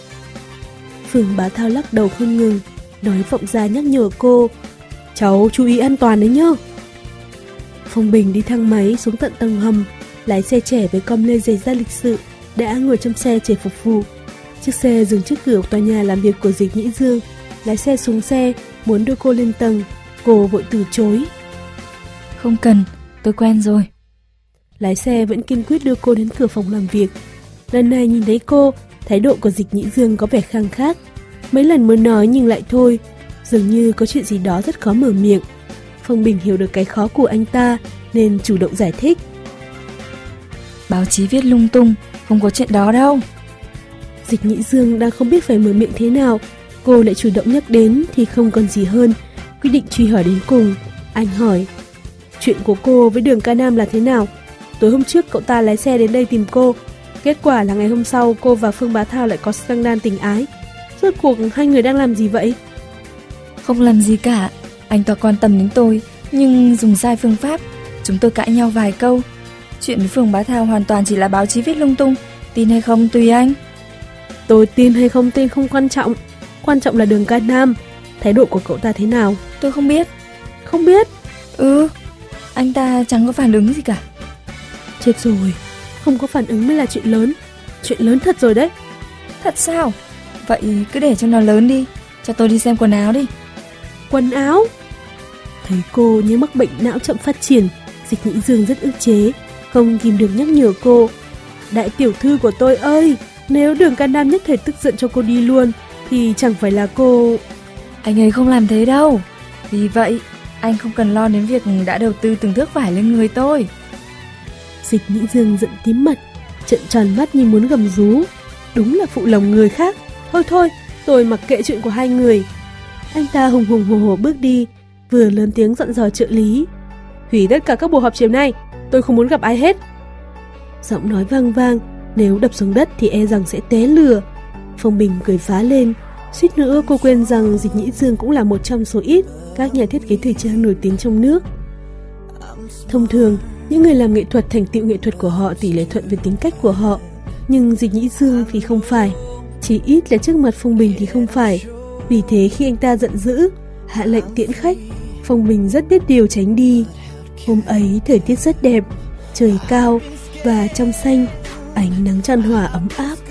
Phương Bá Thao lắc đầu không ngừng, nói vọng ra nhắc nhở cô: Cháu chú ý an toàn đấy nhá. Phong Bình đi thang máy xuống tận tầng hầm. Lái xe trẻ với com lê giày da lịch sự đã ngồi trong xe chờ phục vụ. Chiếc xe dừng trước cửa tòa nhà làm việc của Dịch Nhĩ Dương. Lái xe xuống xe, muốn đưa cô lên tầng. Cô vội từ chối. Không cần, tôi quen rồi. Lái xe vẫn kiên quyết đưa cô đến cửa phòng làm việc. Lần này nhìn thấy cô, thái độ của Dịch Nhĩ Dương có vẻ khăng khát. Mấy lần muốn nói nhưng lại thôi, dường như có chuyện gì đó rất khó mở miệng. Phong Bình hiểu được cái khó của anh ta nên chủ động giải thích. Báo chí viết lung tung, không có chuyện đó đâu. Dịch Nhĩ Dương đang không biết phải mở miệng thế nào. Cô lại chủ động nhắc đến thì không còn gì hơn, quyết định truy hỏi đến cùng. Anh hỏi: Chuyện của cô với Đường Ca Nam là thế nào? Tối hôm trước cậu ta lái xe đến đây tìm cô, kết quả là ngày hôm sau cô và Phương Bá Thao lại có scandal tình ái. Rốt cuộc hai người đang làm gì vậy? Không làm gì cả, anh ta quan tâm đến tôi nhưng dùng sai phương pháp. Chúng tôi cãi nhau vài câu. Chuyện với Phương Bá Thao hoàn toàn chỉ là báo chí viết lung tung. Tin hay không tùy anh. Tôi tin hay không tin không quan trọng. Quan trọng là Đường Ca Nam. Thái độ của cậu ta thế nào? Tôi không biết. Không biết? Ừ, anh ta chẳng có phản ứng gì cả. Chết rồi, không có phản ứng mới là chuyện lớn. Chuyện lớn thật rồi đấy. Thật sao? Vậy cứ để cho nó lớn đi. Cho tôi đi xem quần áo đi. Quần áo? Thấy cô như mắc bệnh não chậm phát triển, Dịch Nhĩ Dương rất ức chế, không kìm được nhắc nhở cô: Đại tiểu thư của tôi ơi, nếu Đường Ca Nam nhất thời tức giận cho cô đi luôn thì chẳng phải là cô... Anh ấy không làm thế đâu. Vì vậy anh không cần lo đến việc đã đầu tư từng thước vải lên người tôi. Dịch Nhĩ Dương giận tím mặt, trợn tròn mắt như muốn gầm rú. Đúng là phụ lòng người khác. Thôi thôi, tôi mặc kệ chuyện của hai người. Anh ta hùng hùng hổ hổ bước đi, vừa lớn tiếng dặn dò trợ lý: Hủy tất cả các buổi họp chiều nay, tôi không muốn gặp ai hết. Giọng nói vang vang, nếu đập xuống đất thì e rằng sẽ té lửa. Phong Bình cười phá lên, suýt nữa cô quên rằng Dịch Nhĩ Dương cũng là một trong số ít các nhà thiết kế thời trang nổi tiếng trong nước. Thông thường, những người làm nghệ thuật thành tựu nghệ thuật của họ tỷ lệ thuận với tính cách của họ, nhưng Dịch Nhĩ Dương thì không phải, chỉ ít là trước mặt Phong Bình thì không phải. Vì thế khi anh ta giận dữ, hạ lệnh tiễn khách, Phong Bình rất biết điều tránh đi. Hôm ấy thời tiết rất đẹp, trời cao và trong xanh, ánh nắng chan hòa ấm áp.